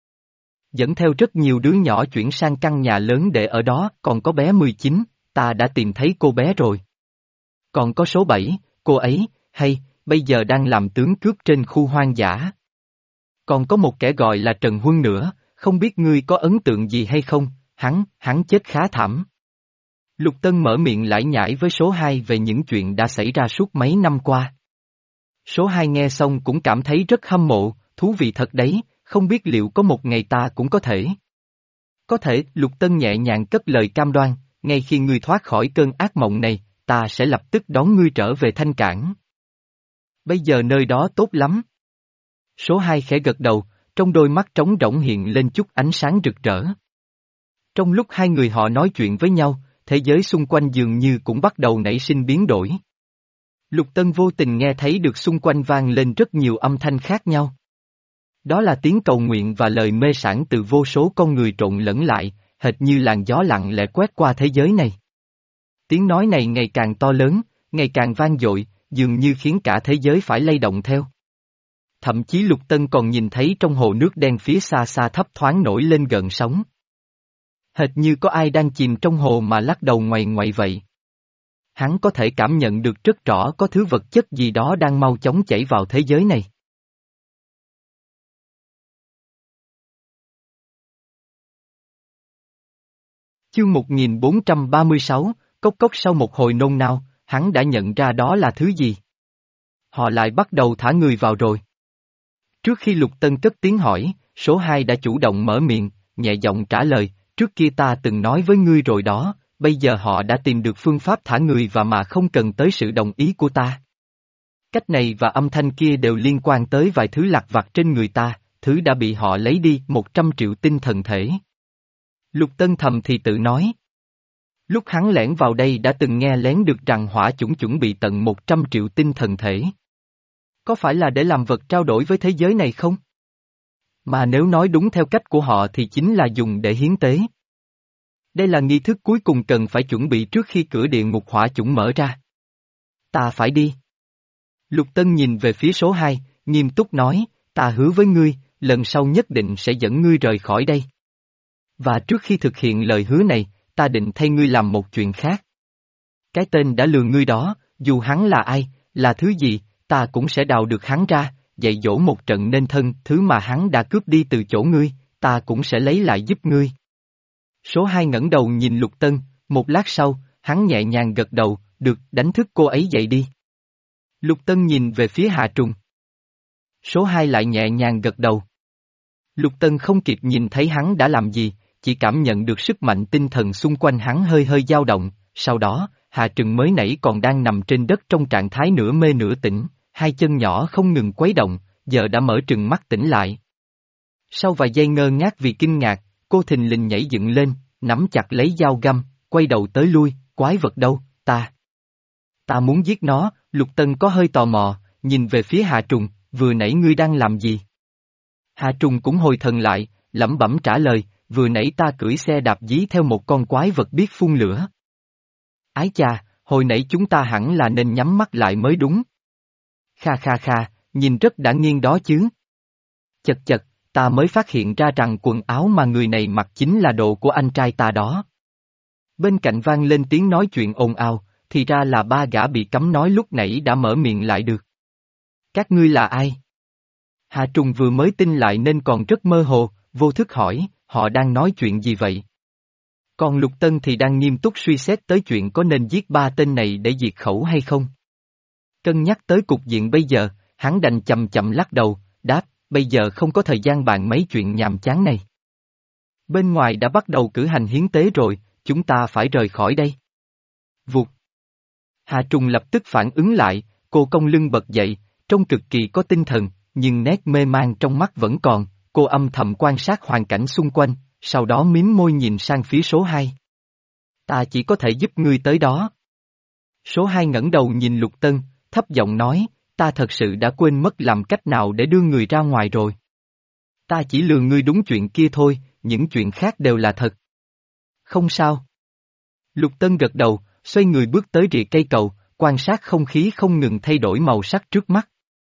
Dẫn theo rất nhiều đứa nhỏ chuyển sang căn nhà lớn để ở đó, còn có bé mười chín, ta đã tìm thấy cô bé rồi. Còn có số bảy, cô ấy, hay, bây giờ đang làm tướng cướp trên khu hoang dã. Còn có một kẻ gọi là Trần Huân nữa, không biết ngươi có ấn tượng gì hay không, hắn, hắn chết khá thảm. Lục Tân mở miệng lải nhải với số hai về những chuyện đã xảy ra suốt mấy năm qua. Số hai nghe xong cũng cảm thấy rất hâm mộ, thú vị thật đấy, không biết liệu có một ngày ta cũng có thể. Có thể, Lục Tân nhẹ nhàng cất lời cam đoan, ngay khi ngươi thoát khỏi cơn ác mộng này, ta sẽ lập tức đón ngươi trở về Thanh Cảng. Bây giờ nơi đó tốt lắm. Số hai khẽ gật đầu, trong đôi mắt trống rỗng hiện lên chút ánh sáng rực rỡ. Trong lúc hai người họ nói chuyện với nhau, thế giới xung quanh dường như cũng bắt đầu nảy sinh biến đổi. Lục Tân vô tình nghe thấy được xung quanh vang lên rất nhiều âm thanh khác nhau. Đó là tiếng cầu nguyện và lời mê sảng từ vô số con người trộn lẫn lại, hệt như làn gió lặng lẽ quét qua thế giới này. Tiếng nói này ngày càng to lớn, ngày càng vang dội, dường như khiến cả thế giới phải lay động theo. Thậm chí Lục Tân còn nhìn thấy trong hồ nước đen phía xa xa thấp thoáng nổi lên gợn sóng. Hệt như có ai đang chìm trong hồ mà lắc đầu ngoằy ngoậy vậy. Hắn có thể cảm nhận được rất rõ có thứ vật chất gì đó đang mau chóng chảy vào thế giới này. Chương một nghìn bốn trăm ba mươi sáu, cốc cốc sau một hồi nôn nao, hắn đã nhận ra đó là thứ gì. Họ lại bắt đầu thả người vào rồi. Trước khi Lục Tân cất tiếng hỏi, số hai đã chủ động mở miệng, nhẹ giọng trả lời, trước kia ta từng nói với ngươi rồi đó, bây giờ họ đã tìm được phương pháp thả người và mà không cần tới sự đồng ý của ta. Cách này và âm thanh kia đều liên quan tới vài thứ lặt vặt trên người ta, thứ đã bị họ lấy đi một trăm triệu tinh thần thể. Lục Tân thầm thì tự nói. Lúc hắn lẻn vào đây đã từng nghe lén được rằng hỏa chủng chuẩn bị tận một trăm triệu tinh thần thể. Có phải là để làm vật trao đổi với thế giới này không? Mà nếu nói đúng theo cách của họ thì chính là dùng để hiến tế. Đây là nghi thức cuối cùng cần phải chuẩn bị trước khi cửa địa ngục hỏa chủng mở ra. Ta phải đi. Lục Tân nhìn về phía số hai, nghiêm túc nói, ta hứa với ngươi, lần sau nhất định sẽ dẫn ngươi rời khỏi đây. Và trước khi thực hiện lời hứa này, ta định thay ngươi làm một chuyện khác. Cái tên đã lừa ngươi đó, dù hắn là ai, là thứ gì, ta cũng sẽ đào được hắn ra, dạy dỗ một trận nên thân, thứ mà hắn đã cướp đi từ chỗ ngươi, ta cũng sẽ lấy lại giúp ngươi. Số hai ngẩng đầu nhìn Lục Tân, một lát sau, hắn nhẹ nhàng gật đầu, được, đánh thức cô ấy dậy đi. Lục Tân nhìn về phía Hạ Trùng. Số hai lại nhẹ nhàng gật đầu. Lục Tân không kịp nhìn thấy hắn đã làm gì, chỉ cảm nhận được sức mạnh tinh thần xung quanh hắn hơi hơi dao động, sau đó, Hạ Trừng mới nãy còn đang nằm trên đất trong trạng thái nửa mê nửa tỉnh, hai chân nhỏ không ngừng quấy động, giờ đã mở trừng mắt tỉnh lại. Sau vài giây ngơ ngác vì kinh ngạc, cô thình lình nhảy dựng lên, nắm chặt lấy dao găm, quay đầu tới lui, quái vật đâu, ta. Ta muốn giết nó, Lục Tân có hơi tò mò, nhìn về phía Hạ Trùng, vừa nãy ngươi đang làm gì? Hạ Trùng cũng hồi thần lại, lẩm bẩm trả lời, vừa nãy ta cưỡi xe đạp dí theo một con quái vật biết phun lửa. Ái chà, hồi nãy chúng ta hẳn là nên nhắm mắt lại mới đúng. Kha kha kha, nhìn rất đã nghiêng đó chứ. Chật chật, ta mới phát hiện ra rằng quần áo mà người này mặc chính là đồ của anh trai ta đó. Bên cạnh vang lên tiếng nói chuyện ồn ào, thì ra là ba gã bị cấm nói lúc nãy đã mở miệng lại được. Các ngươi là ai? Hạ Trùng vừa mới tin lại nên còn rất mơ hồ, vô thức hỏi, họ đang nói chuyện gì vậy? Còn Lục Tân thì đang nghiêm túc suy xét tới chuyện có nên giết ba tên này để diệt khẩu hay không. Cân nhắc tới cục diện bây giờ, hắn đành chậm chậm lắc đầu, đáp, bây giờ không có thời gian bàn mấy chuyện nhàm chán này. Bên ngoài đã bắt đầu cử hành hiến tế rồi, chúng ta phải rời khỏi đây. Vụt. Hà Trùng lập tức phản ứng lại, cô cong lưng bật dậy, trông cực kỳ có tinh thần, nhưng nét mê man trong mắt vẫn còn, cô âm thầm quan sát hoàn cảnh xung quanh, sau đó mím môi nhìn sang phía số hai. Ta chỉ có thể giúp ngươi tới đó. Số hai ngẩng đầu nhìn Lục Tân, thấp giọng nói, ta thật sự đã quên mất làm cách nào để đưa người ra ngoài rồi. Ta chỉ lừa ngươi đúng chuyện kia thôi, những chuyện khác đều là thật. Không sao. Lục Tân gật đầu, xoay người bước tới rìa cây cầu, quan sát không khí không ngừng thay đổi màu sắc trước mắt.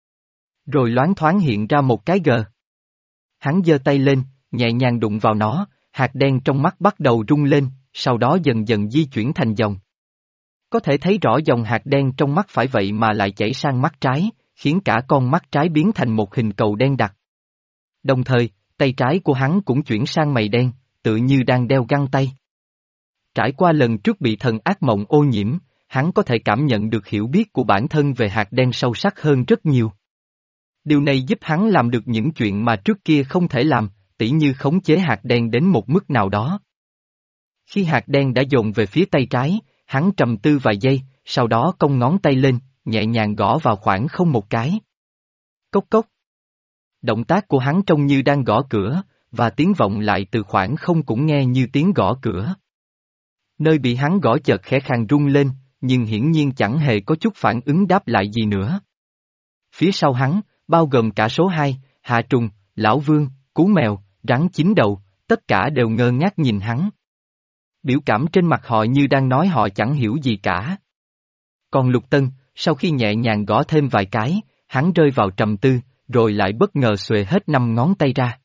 Rồi loáng thoáng hiện ra một cái gờ. Hắn giơ tay lên, nhẹ nhàng đụng vào nó, hạt đen trong mắt bắt đầu rung lên, sau đó dần dần di chuyển thành dòng. Có thể thấy rõ dòng hạt đen trong mắt phải vậy mà lại chảy sang mắt trái, khiến cả con mắt trái biến thành một hình cầu đen đặc. Đồng thời, tay trái của hắn cũng chuyển sang mày đen, tự như đang đeo găng tay. Trải qua lần trước bị thần ác mộng ô nhiễm, hắn có thể cảm nhận được hiểu biết của bản thân về hạt đen sâu sắc hơn rất nhiều. Điều này giúp hắn làm được những chuyện mà trước kia không thể làm, tỉ như khống chế hạt đen đến một mức nào đó. Khi hạt đen đã dồn về phía tay trái, hắn trầm tư vài giây, sau đó cong ngón tay lên, nhẹ nhàng gõ vào khoảng không một cái. Cốc cốc. Động tác của hắn trông như đang gõ cửa, và tiếng vọng lại từ khoảng không cũng nghe như tiếng gõ cửa. Nơi bị hắn gõ chợt khẽ khàng rung lên, nhưng hiển nhiên chẳng hề có chút phản ứng đáp lại gì nữa. Phía sau hắn, bao gồm cả số hai, Hạ Trùng, Lão Vương, Cú Mèo, Rắn Chín Đầu, tất cả đều ngơ ngác nhìn hắn. Biểu cảm trên mặt họ như đang nói họ chẳng hiểu gì cả. Còn Lục Tân, sau khi nhẹ nhàng gõ thêm vài cái, hắn rơi vào trầm tư, rồi lại bất ngờ xuề hết năm ngón tay ra.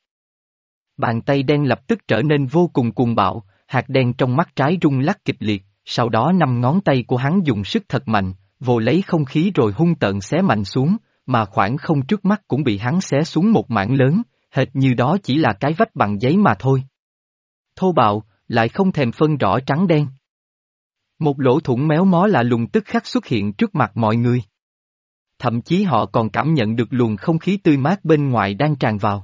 Bàn tay đen lập tức trở nên vô cùng cuồng bạo, hạt đen trong mắt trái rung lắc kịch liệt, sau đó năm ngón tay của hắn dùng sức thật mạnh, vồ lấy không khí rồi hung tợn xé mạnh xuống, mà khoảng không trước mắt cũng bị hắn xé xuống một mảng lớn, hệt như đó chỉ là cái vách bằng giấy mà thôi. Thô bạo, lại không thèm phân rõ trắng đen. Một lỗ thủng méo mó lạ lùng tức khắc xuất hiện trước mặt mọi người. Thậm chí họ còn cảm nhận được luồng không khí tươi mát bên ngoài đang tràn vào.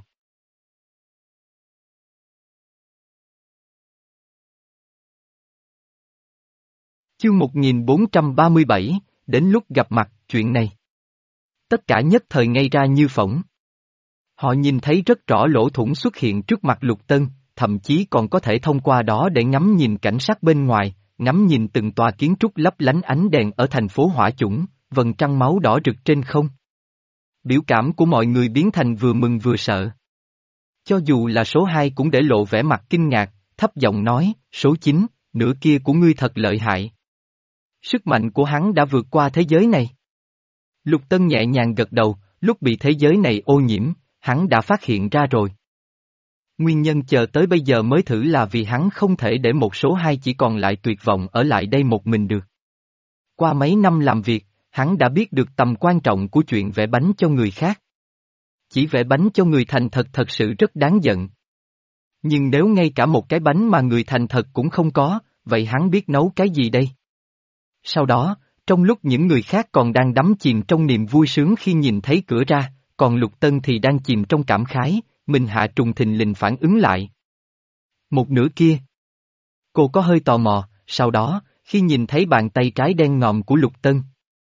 Chương một nghìn bốn trăm ba mươi bảy, đến lúc gặp mặt, chuyện này. Tất cả nhất thời ngây ra như phỗng. Họ nhìn thấy rất rõ lỗ thủng xuất hiện trước mặt Lục Tân, thậm chí còn có thể thông qua đó để ngắm nhìn cảnh sát bên ngoài, ngắm nhìn từng tòa kiến trúc lấp lánh ánh đèn ở thành phố Hỏa Chủng, vầng trăng máu đỏ rực trên không. Biểu cảm của mọi người biến thành vừa mừng vừa sợ. Cho dù là số hai cũng để lộ vẻ mặt kinh ngạc, thấp giọng nói, số chín, nửa kia của ngươi thật lợi hại. Sức mạnh của hắn đã vượt qua thế giới này. Lục Tân nhẹ nhàng gật đầu, lúc bị thế giới này ô nhiễm, hắn đã phát hiện ra rồi. Nguyên nhân chờ tới bây giờ mới thử là vì hắn không thể để một số hai chỉ còn lại tuyệt vọng ở lại đây một mình được. Qua mấy năm làm việc, hắn đã biết được tầm quan trọng của chuyện vẽ bánh cho người khác. Chỉ vẽ bánh cho người thành thật thật sự rất đáng giận. Nhưng nếu ngay cả một cái bánh mà người thành thật cũng không có, vậy hắn biết nấu cái gì đây? Sau đó, trong lúc những người khác còn đang đắm chìm trong niềm vui sướng khi nhìn thấy cửa ra, còn Lục Tân thì đang chìm trong cảm khái, mình Hạ Trùng thình lình phản ứng lại. Một nửa kia. Cô có hơi tò mò, sau đó, khi nhìn thấy bàn tay trái đen ngòm của Lục Tân.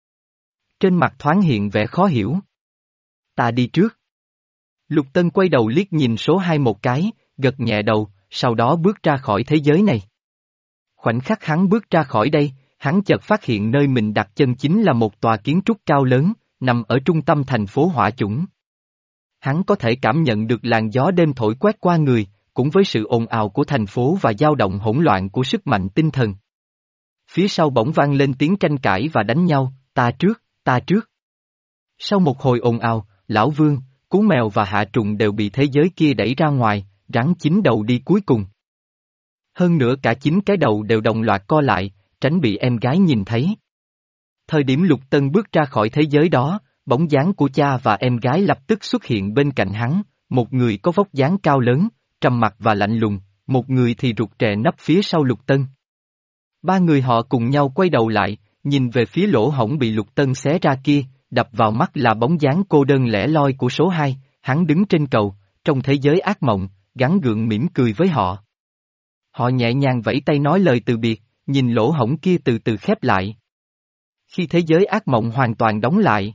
Trên mặt thoáng hiện vẻ khó hiểu. Ta đi trước. Lục Tân quay đầu liếc nhìn số hai một cái, gật nhẹ đầu, sau đó bước ra khỏi thế giới này. Khoảnh khắc hắn bước ra khỏi đây, hắn chợt phát hiện nơi mình đặt chân chính là một tòa kiến trúc cao lớn, nằm ở trung tâm thành phố Hỏa Chủng. Hắn có thể cảm nhận được làn gió đêm thổi quét qua người, cũng với sự ồn ào của thành phố và dao động hỗn loạn của sức mạnh tinh thần. Phía sau bỗng vang lên tiếng tranh cãi và đánh nhau, ta trước, ta trước. Sau một hồi ồn ào, Lão Vương, Cú Mèo và Hạ Trùng đều bị thế giới kia đẩy ra ngoài, Rắn Chín Đầu đi cuối cùng. Hơn nữa cả chín cái đầu đều đồng loạt co lại, tránh bị em gái nhìn thấy. Thời điểm Lục Tân bước ra khỏi thế giới đó, bóng dáng của cha và em gái lập tức xuất hiện bên cạnh hắn, một người có vóc dáng cao lớn, trầm mặc và lạnh lùng, một người thì rụt rè nấp phía sau Lục Tân. Ba người họ cùng nhau quay đầu lại, nhìn về phía lỗ hổng bị Lục Tân xé ra kia, đập vào mắt là bóng dáng cô đơn lẻ loi của số hai, hắn đứng trên cầu, trong thế giới ác mộng, gắn gượng mỉm cười với họ. Họ nhẹ nhàng vẫy tay nói lời từ biệt, nhìn lỗ hổng kia từ từ khép lại. Khi thế giới ác mộng hoàn toàn đóng lại.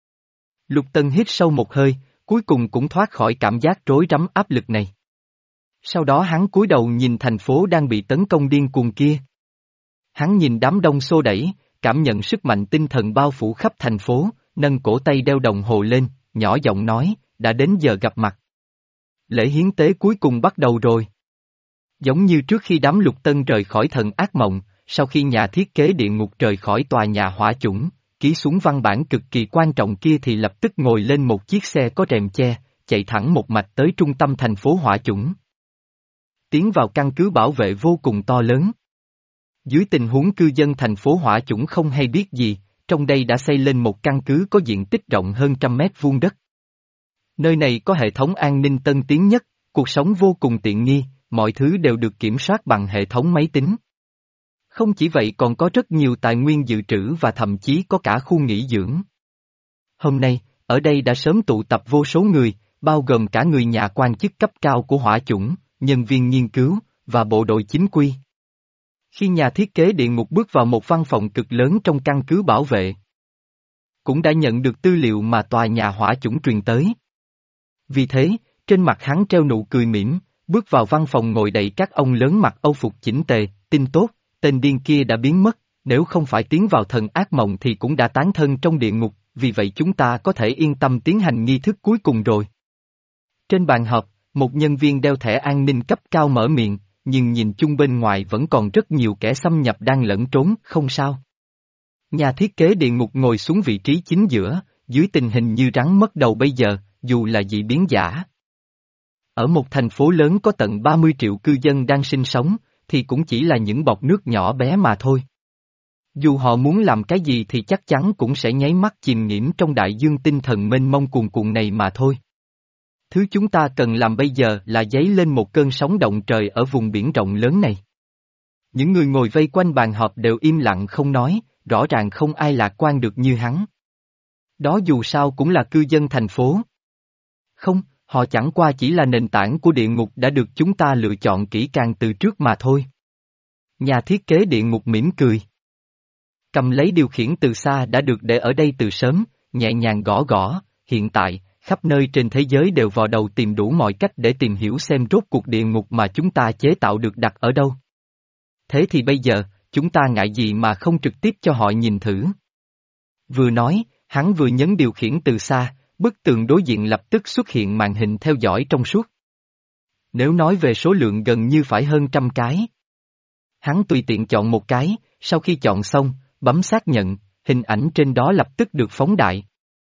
Lục Tân hít sâu một hơi, cuối cùng cũng thoát khỏi cảm giác rối rắm áp lực này. Sau đó hắn cúi đầu nhìn thành phố đang bị tấn công điên cuồng kia. Hắn nhìn đám đông xô đẩy, cảm nhận sức mạnh tinh thần bao phủ khắp thành phố, nâng cổ tay đeo đồng hồ lên, nhỏ giọng nói, đã đến giờ gặp mặt. Lễ hiến tế cuối cùng bắt đầu rồi. Giống như trước khi đám Lục Tân rời khỏi thần ác mộng, sau khi nhà thiết kế địa ngục rời khỏi tòa nhà hỏa chủng, ký xuống văn bản cực kỳ quan trọng kia thì lập tức ngồi lên một chiếc xe có rèm che, chạy thẳng một mạch tới trung tâm thành phố hỏa chủng. Tiến vào căn cứ bảo vệ vô cùng to lớn. Dưới tình huống cư dân thành phố hỏa chủng không hay biết gì, trong đây đã xây lên một căn cứ có diện tích rộng hơn trăm mét vuông đất. Nơi này có hệ thống an ninh tân tiến nhất, cuộc sống vô cùng tiện nghi, mọi thứ đều được kiểm soát bằng hệ thống máy tính. Không chỉ vậy còn có rất nhiều tài nguyên dự trữ và thậm chí có cả khu nghỉ dưỡng. Hôm nay, ở đây đã sớm tụ tập vô số người, bao gồm cả người nhà quan chức cấp cao của hỏa chủng, nhân viên nghiên cứu, và bộ đội chính quy. Khi nhà thiết kế địa ngục bước vào một văn phòng cực lớn trong căn cứ bảo vệ, cũng đã nhận được tư liệu mà tòa nhà hỏa chủng truyền tới. Vì thế, trên mặt hắn treo nụ cười mỉm, bước vào văn phòng ngồi đầy các ông lớn mặc âu phục chỉnh tề, tin tốt, tên điên kia đã biến mất, nếu không phải tiến vào thần ác mộng thì cũng đã tán thân trong địa ngục, vì vậy chúng ta có thể yên tâm tiến hành nghi thức cuối cùng rồi. Trên bàn họp, một nhân viên đeo thẻ an ninh cấp cao mở miệng, nhưng nhìn chung bên ngoài vẫn còn rất nhiều kẻ xâm nhập đang lẫn trốn, không sao. Nhà thiết kế địa ngục ngồi xuống vị trí chính giữa, dưới tình hình như rắn mất đầu bây giờ, dù là dị biến giả. Ở một thành phố lớn có tận ba mươi triệu cư dân đang sinh sống, thì cũng chỉ là những bọt nước nhỏ bé mà thôi. Dù họ muốn làm cái gì thì chắc chắn cũng sẽ nháy mắt chìm nghiễm trong đại dương tinh thần mênh mông cuồn cuộn này mà thôi. Thứ chúng ta cần làm bây giờ là dấy lên một cơn sóng động trời ở vùng biển rộng lớn này. Những người ngồi vây quanh bàn họp đều im lặng không nói, rõ ràng không ai lạc quan được như hắn. Đó dù sao cũng là cư dân thành phố. Không, họ chẳng qua chỉ là nền tảng của địa ngục đã được chúng ta lựa chọn kỹ càng từ trước mà thôi. Nhà thiết kế địa ngục mỉm cười. Cầm lấy điều khiển từ xa đã được để ở đây từ sớm, nhẹ nhàng gõ gõ, hiện tại, khắp nơi trên thế giới đều vò đầu tìm đủ mọi cách để tìm hiểu xem rốt cuộc địa ngục mà chúng ta chế tạo được đặt ở đâu. Thế thì bây giờ, chúng ta ngại gì mà không trực tiếp cho họ nhìn thử. Vừa nói, hắn vừa nhấn điều khiển từ xa, bức tường đối diện lập tức xuất hiện màn hình theo dõi trong suốt. Nếu nói về số lượng gần như phải hơn trăm cái. Hắn tùy tiện chọn một cái, sau khi chọn xong, bấm xác nhận, hình ảnh trên đó lập tức được phóng đại.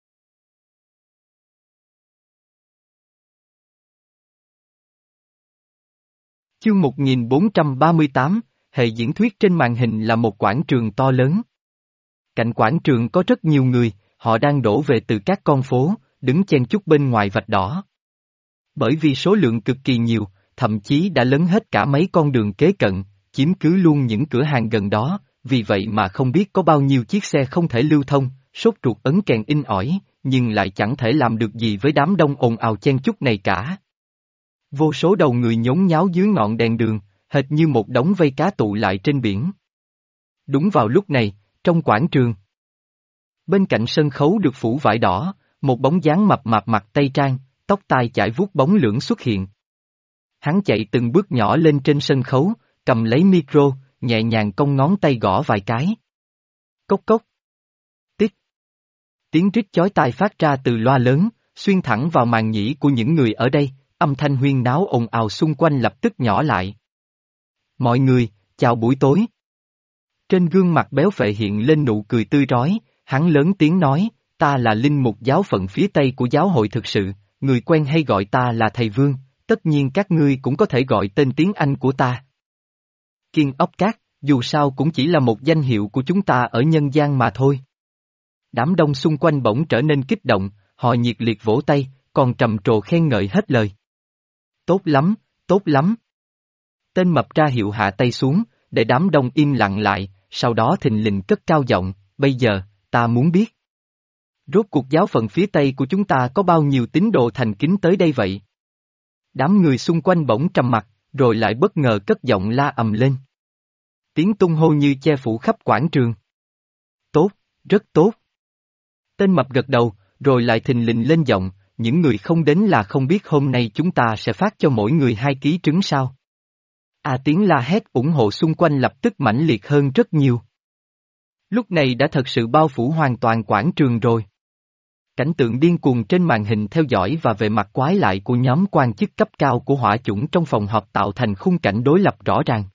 Chương một nghìn bốn trăm ba mươi tám, hệ diễn thuyết trên màn hình là một quảng trường to lớn. Cạnh quảng trường có rất nhiều người, họ đang đổ về từ các con phố, đứng chen chúc bên ngoài vạch đỏ. Bởi vì số lượng cực kỳ nhiều, thậm chí đã lấn hết cả mấy con đường kế cận, chiếm cứ luôn những cửa hàng gần đó, vì vậy mà không biết có bao nhiêu chiếc xe không thể lưu thông, sốt ruột ấn kèn in ỏi, nhưng lại chẳng thể làm được gì với đám đông ồn ào chen chúc này cả. Vô số đầu người nhốn nháo dưới ngọn đèn đường, hệt như một đống vây cá tụ lại trên biển. Đúng vào lúc này, trong quảng trường, bên cạnh sân khấu được phủ vải đỏ, một bóng dáng mập mạp mặt tây trang, tóc tai chải vuốt bóng lưỡng xuất hiện. Hắn chạy từng bước nhỏ lên trên sân khấu, cầm lấy micro, nhẹ nhàng cong ngón tay gõ vài cái. Cốc cốc. Tích. Tiếng rít chói tai phát ra từ loa lớn, xuyên thẳng vào màng nhĩ của những người ở đây, âm thanh huyên náo ồn ào xung quanh lập tức nhỏ lại. Mọi người, chào buổi tối. Trên gương mặt béo phệ hiện lên nụ cười tươi rói, hắn lớn tiếng nói, ta là linh mục giáo phận phía Tây của giáo hội thực sự, người quen hay gọi ta là thầy Vương, tất nhiên các ngươi cũng có thể gọi tên tiếng Anh của ta. Kiên ốc cát, dù sao cũng chỉ là một danh hiệu của chúng ta ở nhân gian mà thôi. Đám đông xung quanh bỗng trở nên kích động, họ nhiệt liệt vỗ tay, còn trầm trồ khen ngợi hết lời. Tốt lắm, tốt lắm. Tên mập ra hiệu hạ tay xuống, để đám đông im lặng lại, sau đó thình lình cất cao giọng, bây giờ, ta muốn biết. Rốt cuộc giáo phận phía Tây của chúng ta có bao nhiêu tín đồ thành kính tới đây vậy? Đám người xung quanh bỗng trầm mặt, rồi lại bất ngờ cất giọng la ầm lên. Tiếng tung hô như che phủ khắp quảng trường. Tốt, rất tốt. Tên mập gật đầu, rồi lại thình lình lên giọng, những người không đến là không biết hôm nay chúng ta sẽ phát cho mỗi người hai ký trứng sao. À tiếng la hét ủng hộ xung quanh lập tức mãnh liệt hơn rất nhiều. Lúc này đã thật sự bao phủ hoàn toàn quảng trường rồi. Cảnh tượng điên cuồng trên màn hình theo dõi và về mặt quái lại của nhóm quan chức cấp cao của hỏa chủng trong phòng họp tạo thành khung cảnh đối lập rõ ràng.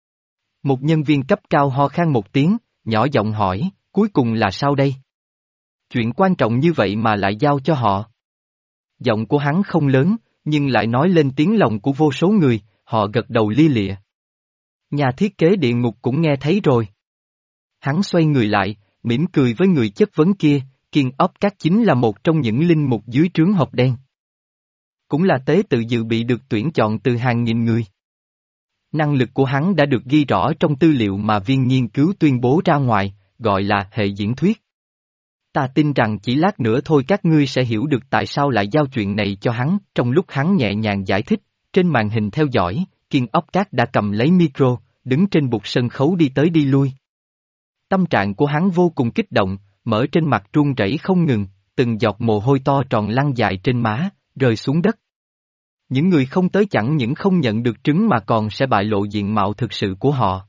Một nhân viên cấp cao ho khan một tiếng, nhỏ giọng hỏi, cuối cùng là sao đây? Chuyện quan trọng như vậy mà lại giao cho họ. Giọng của hắn không lớn, nhưng lại nói lên tiếng lòng của vô số người, họ gật đầu lia lịa. Nhà thiết kế địa ngục cũng nghe thấy rồi. Hắn xoay người lại, mỉm cười với người chất vấn kia, Kiên ốc các chính là một trong những linh mục dưới trướng hộp đen. Cũng là tế tự dự bị được tuyển chọn từ hàng nghìn người. Năng lực của hắn đã được ghi rõ trong tư liệu mà viên nghiên cứu tuyên bố ra ngoài, gọi là hệ diễn thuyết. Ta tin rằng chỉ lát nữa thôi các ngươi sẽ hiểu được tại sao lại giao chuyện này cho hắn. Trong lúc hắn nhẹ nhàng giải thích, trên màn hình theo dõi, Kiên ốc cát đã cầm lấy micro, đứng trên bục sân khấu đi tới đi lui. Tâm trạng của hắn vô cùng kích động, mở trên mặt run rẩy không ngừng, từng giọt mồ hôi to tròn lăn dài trên má, rơi xuống đất. Những người không tới chẳng những không nhận được trứng mà còn sẽ bại lộ diện mạo thực sự của họ.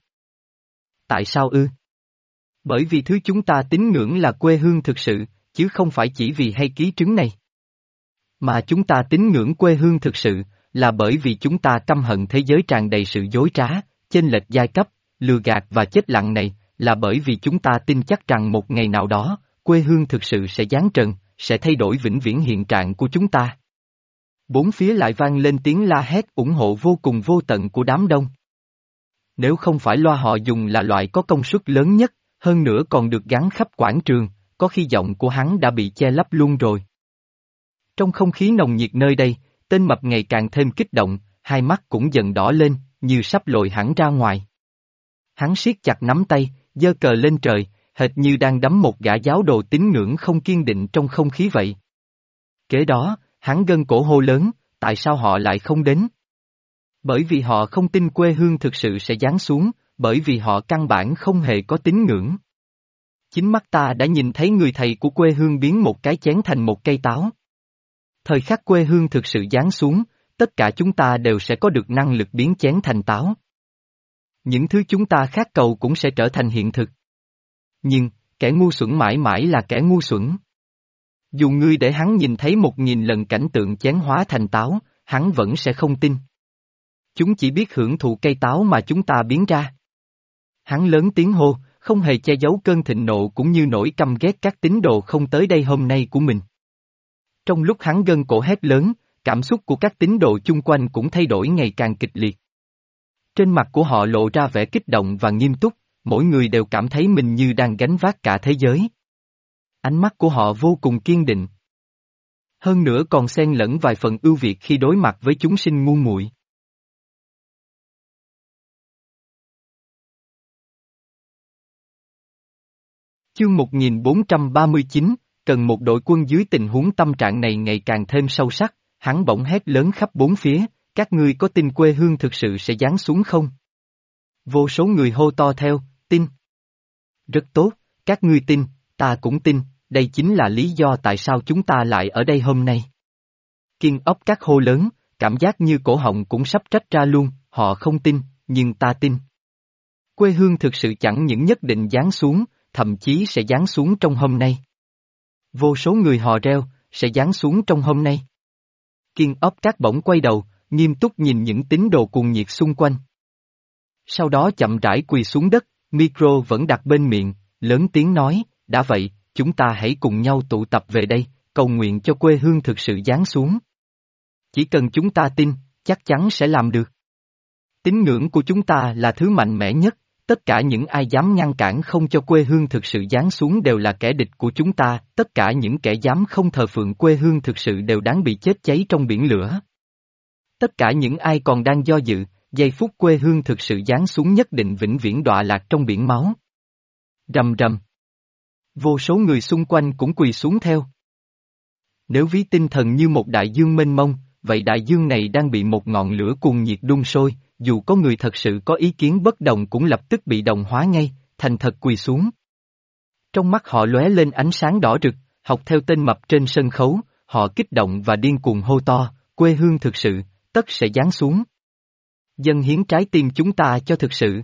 Tại sao ư? Bởi vì thứ chúng ta tín ngưỡng là quê hương thực sự, chứ không phải chỉ vì hay ký trứng này. Mà chúng ta tín ngưỡng quê hương thực sự, là bởi vì chúng ta căm hận thế giới tràn đầy sự dối trá, chênh lệch giai cấp, lừa gạt và chết lặng này, là bởi vì chúng ta tin chắc rằng một ngày nào đó, quê hương thực sự sẽ giáng trần, sẽ thay đổi vĩnh viễn hiện trạng của chúng ta. Bốn phía lại vang lên tiếng la hét ủng hộ vô cùng vô tận của đám đông. Nếu không phải loa họ dùng là loại có công suất lớn nhất, hơn nữa còn được gắn khắp quảng trường, có khi giọng của hắn đã bị che lấp luôn rồi. Trong không khí nồng nhiệt nơi đây, tên mập ngày càng thêm kích động, hai mắt cũng dần đỏ lên, như sắp lồi hẳn ra ngoài. Hắn siết chặt nắm tay, giơ cờ lên trời, hệt như đang đấm một gã giáo đồ tín ngưỡng không kiên định trong không khí vậy. Kế đó, hắn gân cổ hô lớn, tại sao họ lại không đến? Bởi vì họ không tin quê hương thực sự sẽ giáng xuống, bởi vì họ căn bản không hề có tín ngưỡng. Chính mắt ta đã nhìn thấy người thầy của quê hương biến một cái chén thành một cây táo. Thời khắc quê hương thực sự giáng xuống, tất cả chúng ta đều sẽ có được năng lực biến chén thành táo. Những thứ chúng ta khát cầu cũng sẽ trở thành hiện thực. Nhưng, kẻ ngu xuẩn mãi mãi là kẻ ngu xuẩn. Dù ngươi để hắn nhìn thấy một nghìn lần cảnh tượng chén hóa thành táo, hắn vẫn sẽ không tin. Chúng chỉ biết hưởng thụ cây táo mà chúng ta biến ra. Hắn lớn tiếng hô, không hề che giấu cơn thịnh nộ cũng như nỗi căm ghét các tín đồ không tới đây hôm nay của mình. Trong lúc hắn gân cổ hét lớn, cảm xúc của các tín đồ chung quanh cũng thay đổi ngày càng kịch liệt. Trên mặt của họ lộ ra vẻ kích động và nghiêm túc, mỗi người đều cảm thấy mình như đang gánh vác cả thế giới. Ánh mắt của họ vô cùng kiên định. Hơn nữa còn xen lẫn vài phần ưu việt khi đối mặt với chúng sinh ngu muội. Chương một nghìn bốn trăm ba mươi chín, cần một đội quân dưới tình huống tâm trạng này ngày càng thêm sâu sắc, hắn bỗng hét lớn khắp bốn phía, các ngươi có tin quê hương thực sự sẽ giáng xuống không? Vô số người hô to theo, tin. Rất tốt, các ngươi tin, ta cũng tin, đây chính là lý do tại sao chúng ta lại ở đây hôm nay. Kiên ốc các hô lớn, cảm giác như cổ họng cũng sắp trách ra luôn, họ không tin, nhưng ta tin. Quê hương thực sự chẳng những nhất định giáng xuống, thậm chí sẽ giáng xuống trong hôm nay. Vô số người hò reo, sẽ giáng xuống trong hôm nay. Kiên ốc các bỗng quay đầu, nghiêm túc nhìn những tín đồ cuồng nhiệt xung quanh. Sau đó chậm rãi quỳ xuống đất, micro vẫn đặt bên miệng, lớn tiếng nói, đã vậy, chúng ta hãy cùng nhau tụ tập về đây, cầu nguyện cho quê hương thực sự giáng xuống. Chỉ cần chúng ta tin, chắc chắn sẽ làm được. Tín ngưỡng của chúng ta là thứ mạnh mẽ nhất, tất cả những ai dám ngăn cản không cho quê hương thực sự giáng xuống đều là kẻ địch của chúng ta, tất cả những kẻ dám không thờ phượng quê hương thực sự đều đáng bị chết cháy trong biển lửa. Tất cả những ai còn đang do dự, giây phút quê hương thực sự giáng xuống nhất định vĩnh viễn đọa lạc trong biển máu. Rầm rầm. Vô số người xung quanh cũng quỳ xuống theo. Nếu ví tinh thần như một đại dương mênh mông, vậy đại dương này đang bị một ngọn lửa cuồng nhiệt đun sôi, dù có người thật sự có ý kiến bất đồng cũng lập tức bị đồng hóa ngay, thành thật quỳ xuống. Trong mắt họ lóe lên ánh sáng đỏ rực, học theo tên mập trên sân khấu, họ kích động và điên cuồng hô to, quê hương thực sự, tất sẽ giáng xuống. Dâng hiến trái tim chúng ta cho thực sự.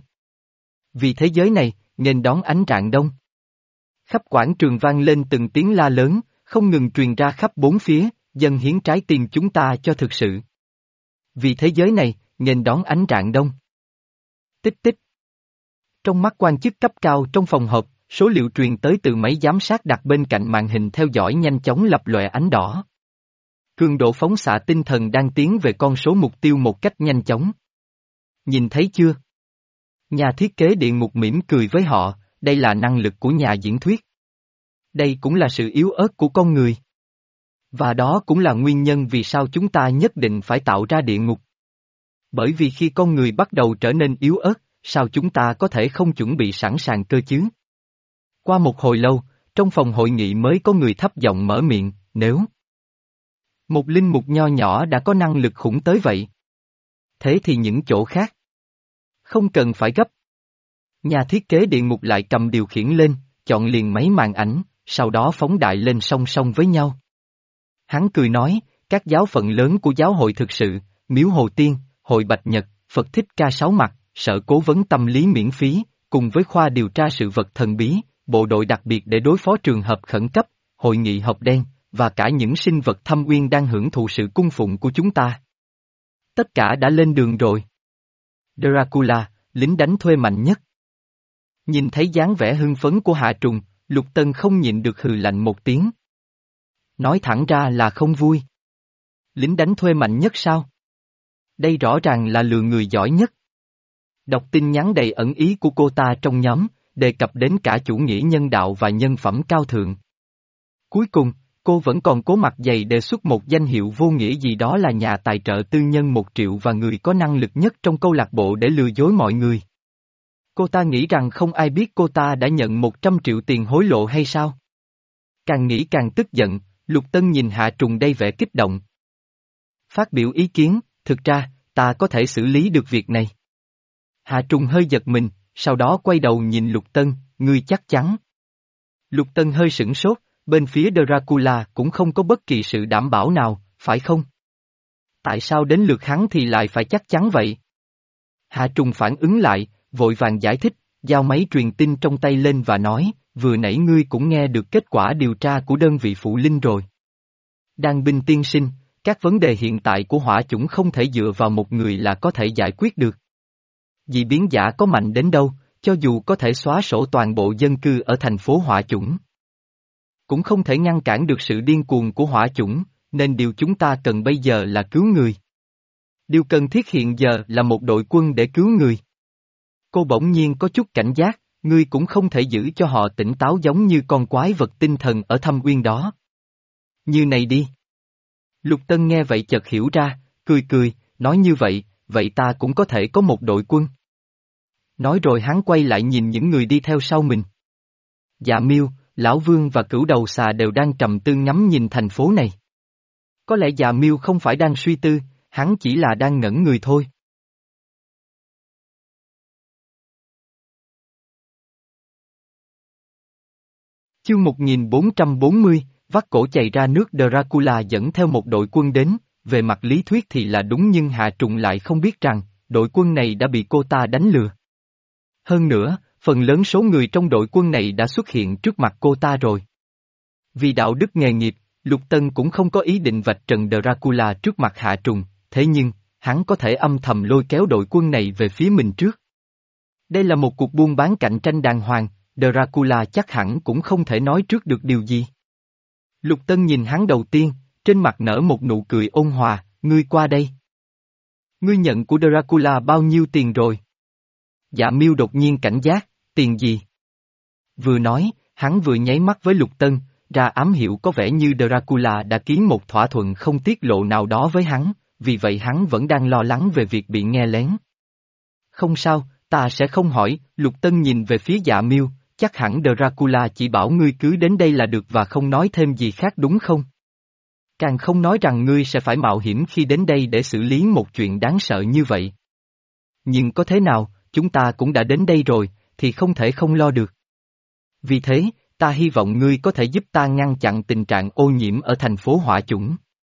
Vì thế giới này, nghênh đón ánh rạng đông. Khắp quảng trường vang lên từng tiếng la lớn, không ngừng truyền ra khắp bốn phía, dâng hiến trái tim chúng ta cho thực sự. Vì thế giới này, nghênh đón ánh rạng đông. Tích tích. Trong mắt quan chức cấp cao trong phòng họp, số liệu truyền tới từ máy giám sát đặt bên cạnh màn hình theo dõi nhanh chóng lập lòe ánh đỏ. Cường độ phóng xạ tinh thần đang tiến về con số mục tiêu một cách nhanh chóng. Nhìn thấy chưa? Nhà thiết kế địa ngục mỉm cười với họ, đây là năng lực của nhà diễn thuyết. Đây cũng là sự yếu ớt của con người. Và đó cũng là nguyên nhân vì sao chúng ta nhất định phải tạo ra địa ngục. Bởi vì khi con người bắt đầu trở nên yếu ớt, sao chúng ta có thể không chuẩn bị sẵn sàng cơ chứ? Qua một hồi lâu, trong phòng hội nghị mới có người thấp giọng mở miệng, nếu một linh mục nho nhỏ đã có năng lực khủng tới vậy. Thế thì những chỗ khác không cần phải gấp. Nhà thiết kế địa ngục lại cầm điều khiển lên, chọn liền mấy màn ảnh, sau đó phóng đại lên song song với nhau. Hắn cười nói, các giáo phận lớn của giáo hội thực sự, Miếu Hồ Tiên, Hội Bạch Nhật, Phật Thích Ca Sáu Mặt, Sở Cố vấn Tâm lý miễn phí, cùng với khoa điều tra sự vật thần bí, bộ đội đặc biệt để đối phó trường hợp khẩn cấp, hội nghị hộp đen, và cả những sinh vật thâm uyên đang hưởng thụ sự cung phụng của chúng ta. Tất cả đã lên đường rồi. Dracula, lính đánh thuê mạnh nhất. Nhìn thấy dáng vẻ hưng phấn của Hạ Trùng, Lục Tân không nhịn được hừ lạnh một tiếng. Nói thẳng ra là không vui. Lính đánh thuê mạnh nhất sao? Đây rõ ràng là lừa người giỏi nhất. Đọc tin nhắn đầy ẩn ý của cô ta trong nhóm, đề cập đến cả chủ nghĩa nhân đạo và nhân phẩm cao thượng. Cuối cùng, cô vẫn còn cố mặt dày đề xuất một danh hiệu vô nghĩa gì đó là nhà tài trợ tư nhân một triệu và người có năng lực nhất trong câu lạc bộ để lừa dối mọi người. Cô ta nghĩ rằng không ai biết cô ta đã nhận một trăm triệu tiền hối lộ hay sao? Càng nghĩ càng tức giận, Lục Tân nhìn Hạ Trùng đầy vẻ kích động. Phát biểu ý kiến, thực ra, ta có thể xử lý được việc này. Hạ Trùng hơi giật mình, sau đó quay đầu nhìn Lục Tân, ngươi chắc chắn. Lục Tân hơi sửng sốt, bên phía Dracula cũng không có bất kỳ sự đảm bảo nào, phải không? Tại sao đến lượt hắn thì lại phải chắc chắn vậy? Hạ Trùng phản ứng lại, vội vàng giải thích, giao máy truyền tin trong tay lên và nói, vừa nãy ngươi cũng nghe được kết quả điều tra của đơn vị phụ linh rồi. Đan binh tiên sinh, các vấn đề hiện tại của hỏa chủng không thể dựa vào một người là có thể giải quyết được. Dị biến giả có mạnh đến đâu, cho dù có thể xóa sổ toàn bộ dân cư ở thành phố hỏa chủng, cũng không thể ngăn cản được sự điên cuồng của hỏa chủng, nên điều chúng ta cần bây giờ là cứu người. Điều cần thiết hiện giờ là một đội quân để cứu người. Cô bỗng nhiên có chút cảnh giác, ngươi cũng không thể giữ cho họ tỉnh táo giống như con quái vật tinh thần ở thâm uyên đó. Như này đi. Lục Tân nghe vậy chợt hiểu ra, cười cười, nói như vậy, vậy ta cũng có thể có một đội quân. Nói rồi hắn quay lại nhìn những người đi theo sau mình. Dạ Miêu, Lão Vương và Cửu Đầu Xà đều đang trầm tư ngắm nhìn thành phố này. Có lẽ Dạ Miêu không phải đang suy tư, hắn chỉ là đang ngẩn người thôi. Chương một nghìn bốn trăm bốn mươi, vắt cổ chạy ra nước Dracula dẫn theo một đội quân đến, về mặt lý thuyết thì là đúng nhưng Hạ Trùng lại không biết rằng, đội quân này đã bị cô ta đánh lừa. Hơn nữa, phần lớn số người trong đội quân này đã xuất hiện trước mặt cô ta rồi. Vì đạo đức nghề nghiệp, Lục Tân cũng không có ý định vạch trần Dracula trước mặt Hạ Trùng, thế nhưng, hắn có thể âm thầm lôi kéo đội quân này về phía mình trước. Đây là một cuộc buôn bán cạnh tranh đàng hoàng, Dracula chắc hẳn cũng không thể nói trước được điều gì. Lục Tân nhìn hắn đầu tiên, trên mặt nở một nụ cười ôn hòa, ngươi qua đây. Ngươi nhận của Dracula bao nhiêu tiền rồi? Dạ Miêu đột nhiên cảnh giác, tiền gì? Vừa nói, hắn vừa nháy mắt với Lục Tân, ra ám hiệu có vẻ như Dracula đã ký một thỏa thuận không tiết lộ nào đó với hắn, vì vậy hắn vẫn đang lo lắng về việc bị nghe lén. Không sao, ta sẽ không hỏi, Lục Tân nhìn về phía Dạ Miêu, chắc hẳn Dracula chỉ bảo ngươi cứ đến đây là được và không nói thêm gì khác đúng không? Càng không nói rằng ngươi sẽ phải mạo hiểm khi đến đây để xử lý một chuyện đáng sợ như vậy. Nhưng có thế nào, chúng ta cũng đã đến đây rồi, thì không thể không lo được. Vì thế, ta hy vọng ngươi có thể giúp ta ngăn chặn tình trạng ô nhiễm ở thành phố hỏa chủng.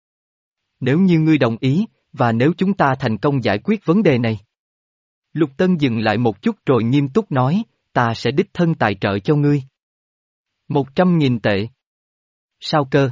Nếu như ngươi đồng ý, và nếu chúng ta thành công giải quyết vấn đề này. Lục Tân dừng lại một chút rồi nghiêm túc nói, ta sẽ đích thân tài trợ cho ngươi. Một trăm nghìn tệ. Sao cơ?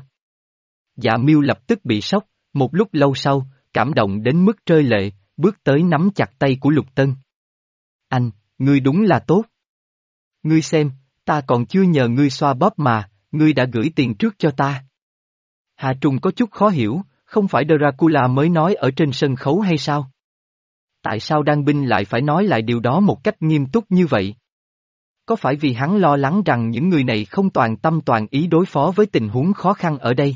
Dạ Miêu lập tức bị sốc, một lúc lâu sau, cảm động đến mức rơi lệ, bước tới nắm chặt tay của Lục Tân. Anh, ngươi đúng là tốt. Ngươi xem, ta còn chưa nhờ ngươi xoa bóp mà, ngươi đã gửi tiền trước cho ta. Hạ Trùng có chút khó hiểu, không phải Dracula mới nói ở trên sân khấu hay sao? Tại sao Đan Binh lại phải nói lại điều đó một cách nghiêm túc như vậy? Có phải vì hắn lo lắng rằng những người này không toàn tâm toàn ý đối phó với tình huống khó khăn ở đây?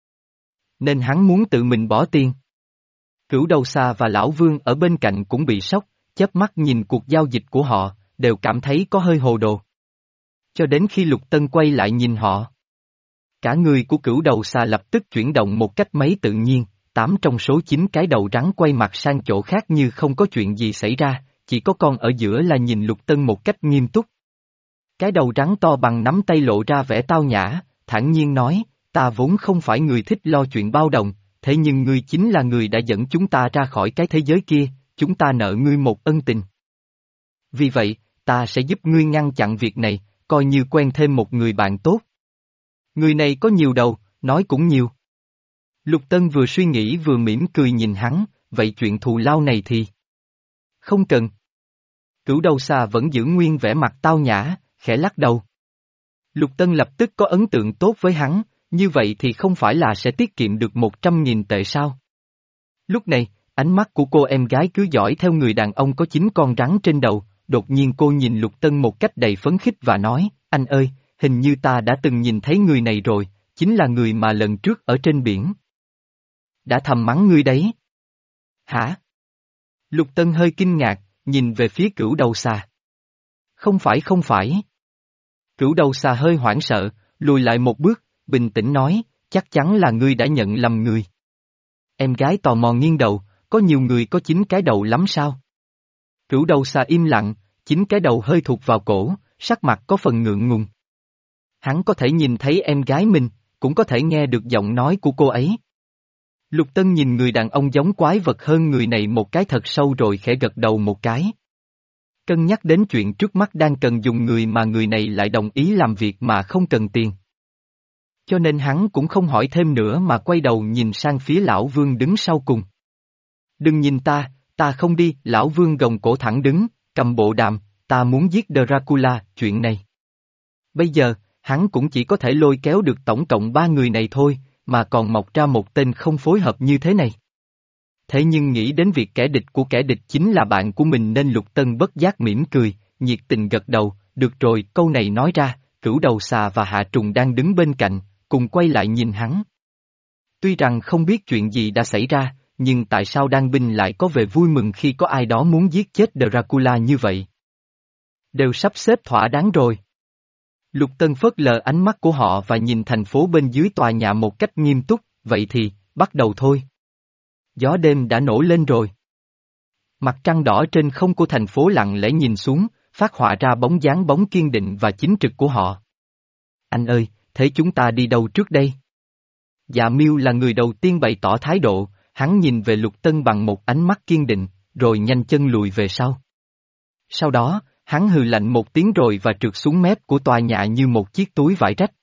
Nên hắn muốn tự mình bỏ tiền. Cửu Đầu Xà và Lão Vương ở bên cạnh cũng bị sốc, chớp mắt nhìn cuộc giao dịch của họ, đều cảm thấy có hơi hồ đồ. Cho đến khi Lục Tân quay lại nhìn họ. Cả người của Cửu Đầu Xà lập tức chuyển động một cách mấy tự nhiên, tám trong số chín cái đầu rắn quay mặt sang chỗ khác như không có chuyện gì xảy ra, chỉ có con ở giữa là nhìn Lục Tân một cách nghiêm túc. Cái đầu rắn to bằng nắm tay lộ ra vẻ tao nhã, thản nhiên nói, ta vốn không phải người thích lo chuyện bao đồng, thế nhưng ngươi chính là người đã dẫn chúng ta ra khỏi cái thế giới kia, chúng ta nợ ngươi một ân tình. Vì vậy, ta sẽ giúp ngươi ngăn chặn việc này, coi như quen thêm một người bạn tốt. Người này có nhiều đầu, nói cũng nhiều. Lục Tân vừa suy nghĩ vừa mỉm cười nhìn hắn, vậy chuyện thù lao này thì... Không cần. Cửu Đầu Xà vẫn giữ nguyên vẻ mặt tao nhã, khẽ lắc đầu. Lục Tân lập tức có ấn tượng tốt với hắn, như vậy thì không phải là sẽ tiết kiệm được một trăm nghìn tệ sao? Lúc này, ánh mắt của cô em gái cứ dõi theo người đàn ông có chín con rắn trên đầu, đột nhiên cô nhìn Lục Tân một cách đầy phấn khích và nói, anh ơi, hình như ta đã từng nhìn thấy người này rồi, chính là người mà lần trước ở trên biển. Đã thầm mắng ngươi đấy. Hả? Lục Tân hơi kinh ngạc, nhìn về phía Cửu Đầu Xà. Không phải không phải. Cửu Đầu Xà hơi hoảng sợ, lùi lại một bước, bình tĩnh nói, chắc chắn là ngươi đã nhận lầm người. Em gái tò mò nghiêng đầu, có nhiều người có chín cái đầu lắm sao? Cửu Đầu Xà im lặng, chín cái đầu hơi thuộc vào cổ, sắc mặt có phần ngượng ngùng. Hắn có thể nhìn thấy em gái mình, cũng có thể nghe được giọng nói của cô ấy. Lục Tân nhìn người đàn ông giống quái vật hơn người này một cái thật sâu rồi khẽ gật đầu một cái. Cân nhắc đến chuyện trước mắt đang cần dùng người mà người này lại đồng ý làm việc mà không cần tiền. Cho nên hắn cũng không hỏi thêm nữa mà quay đầu nhìn sang phía Lão Vương đứng sau cùng. Đừng nhìn ta, ta không đi, Lão Vương gồng cổ thẳng đứng, cầm bộ đàm, ta muốn giết Dracula, chuyện này. Bây giờ, hắn cũng chỉ có thể lôi kéo được tổng cộng ba người này thôi, mà còn mọc ra một tên không phối hợp như thế này. Thế nhưng nghĩ đến việc kẻ địch của kẻ địch chính là bạn của mình nên Lục Tân bất giác mỉm cười, nhiệt tình gật đầu, được rồi, câu này nói ra, Cửu Đầu Xà và Hạ Trùng đang đứng bên cạnh, cùng quay lại nhìn hắn. Tuy rằng không biết chuyện gì đã xảy ra, nhưng tại sao Đan Binh lại có vẻ vui mừng khi có ai đó muốn giết chết Dracula như vậy? Đều sắp xếp thỏa đáng rồi. Lục Tân phớt lờ ánh mắt của họ và nhìn thành phố bên dưới tòa nhà một cách nghiêm túc, vậy thì, bắt đầu thôi. Gió đêm đã nổi lên rồi. Mặt trăng đỏ trên không của thành phố lặng lẽ nhìn xuống, phát họa ra bóng dáng bóng kiên định và chính trực của họ. Anh ơi, thế chúng ta đi đâu trước đây? Dạ Miêu là người đầu tiên bày tỏ thái độ, hắn nhìn về Lục Tân bằng một ánh mắt kiên định, rồi nhanh chân lùi về sau. Sau đó, hắn hừ lạnh một tiếng rồi và trượt xuống mép của tòa nhà như một chiếc túi vải rách.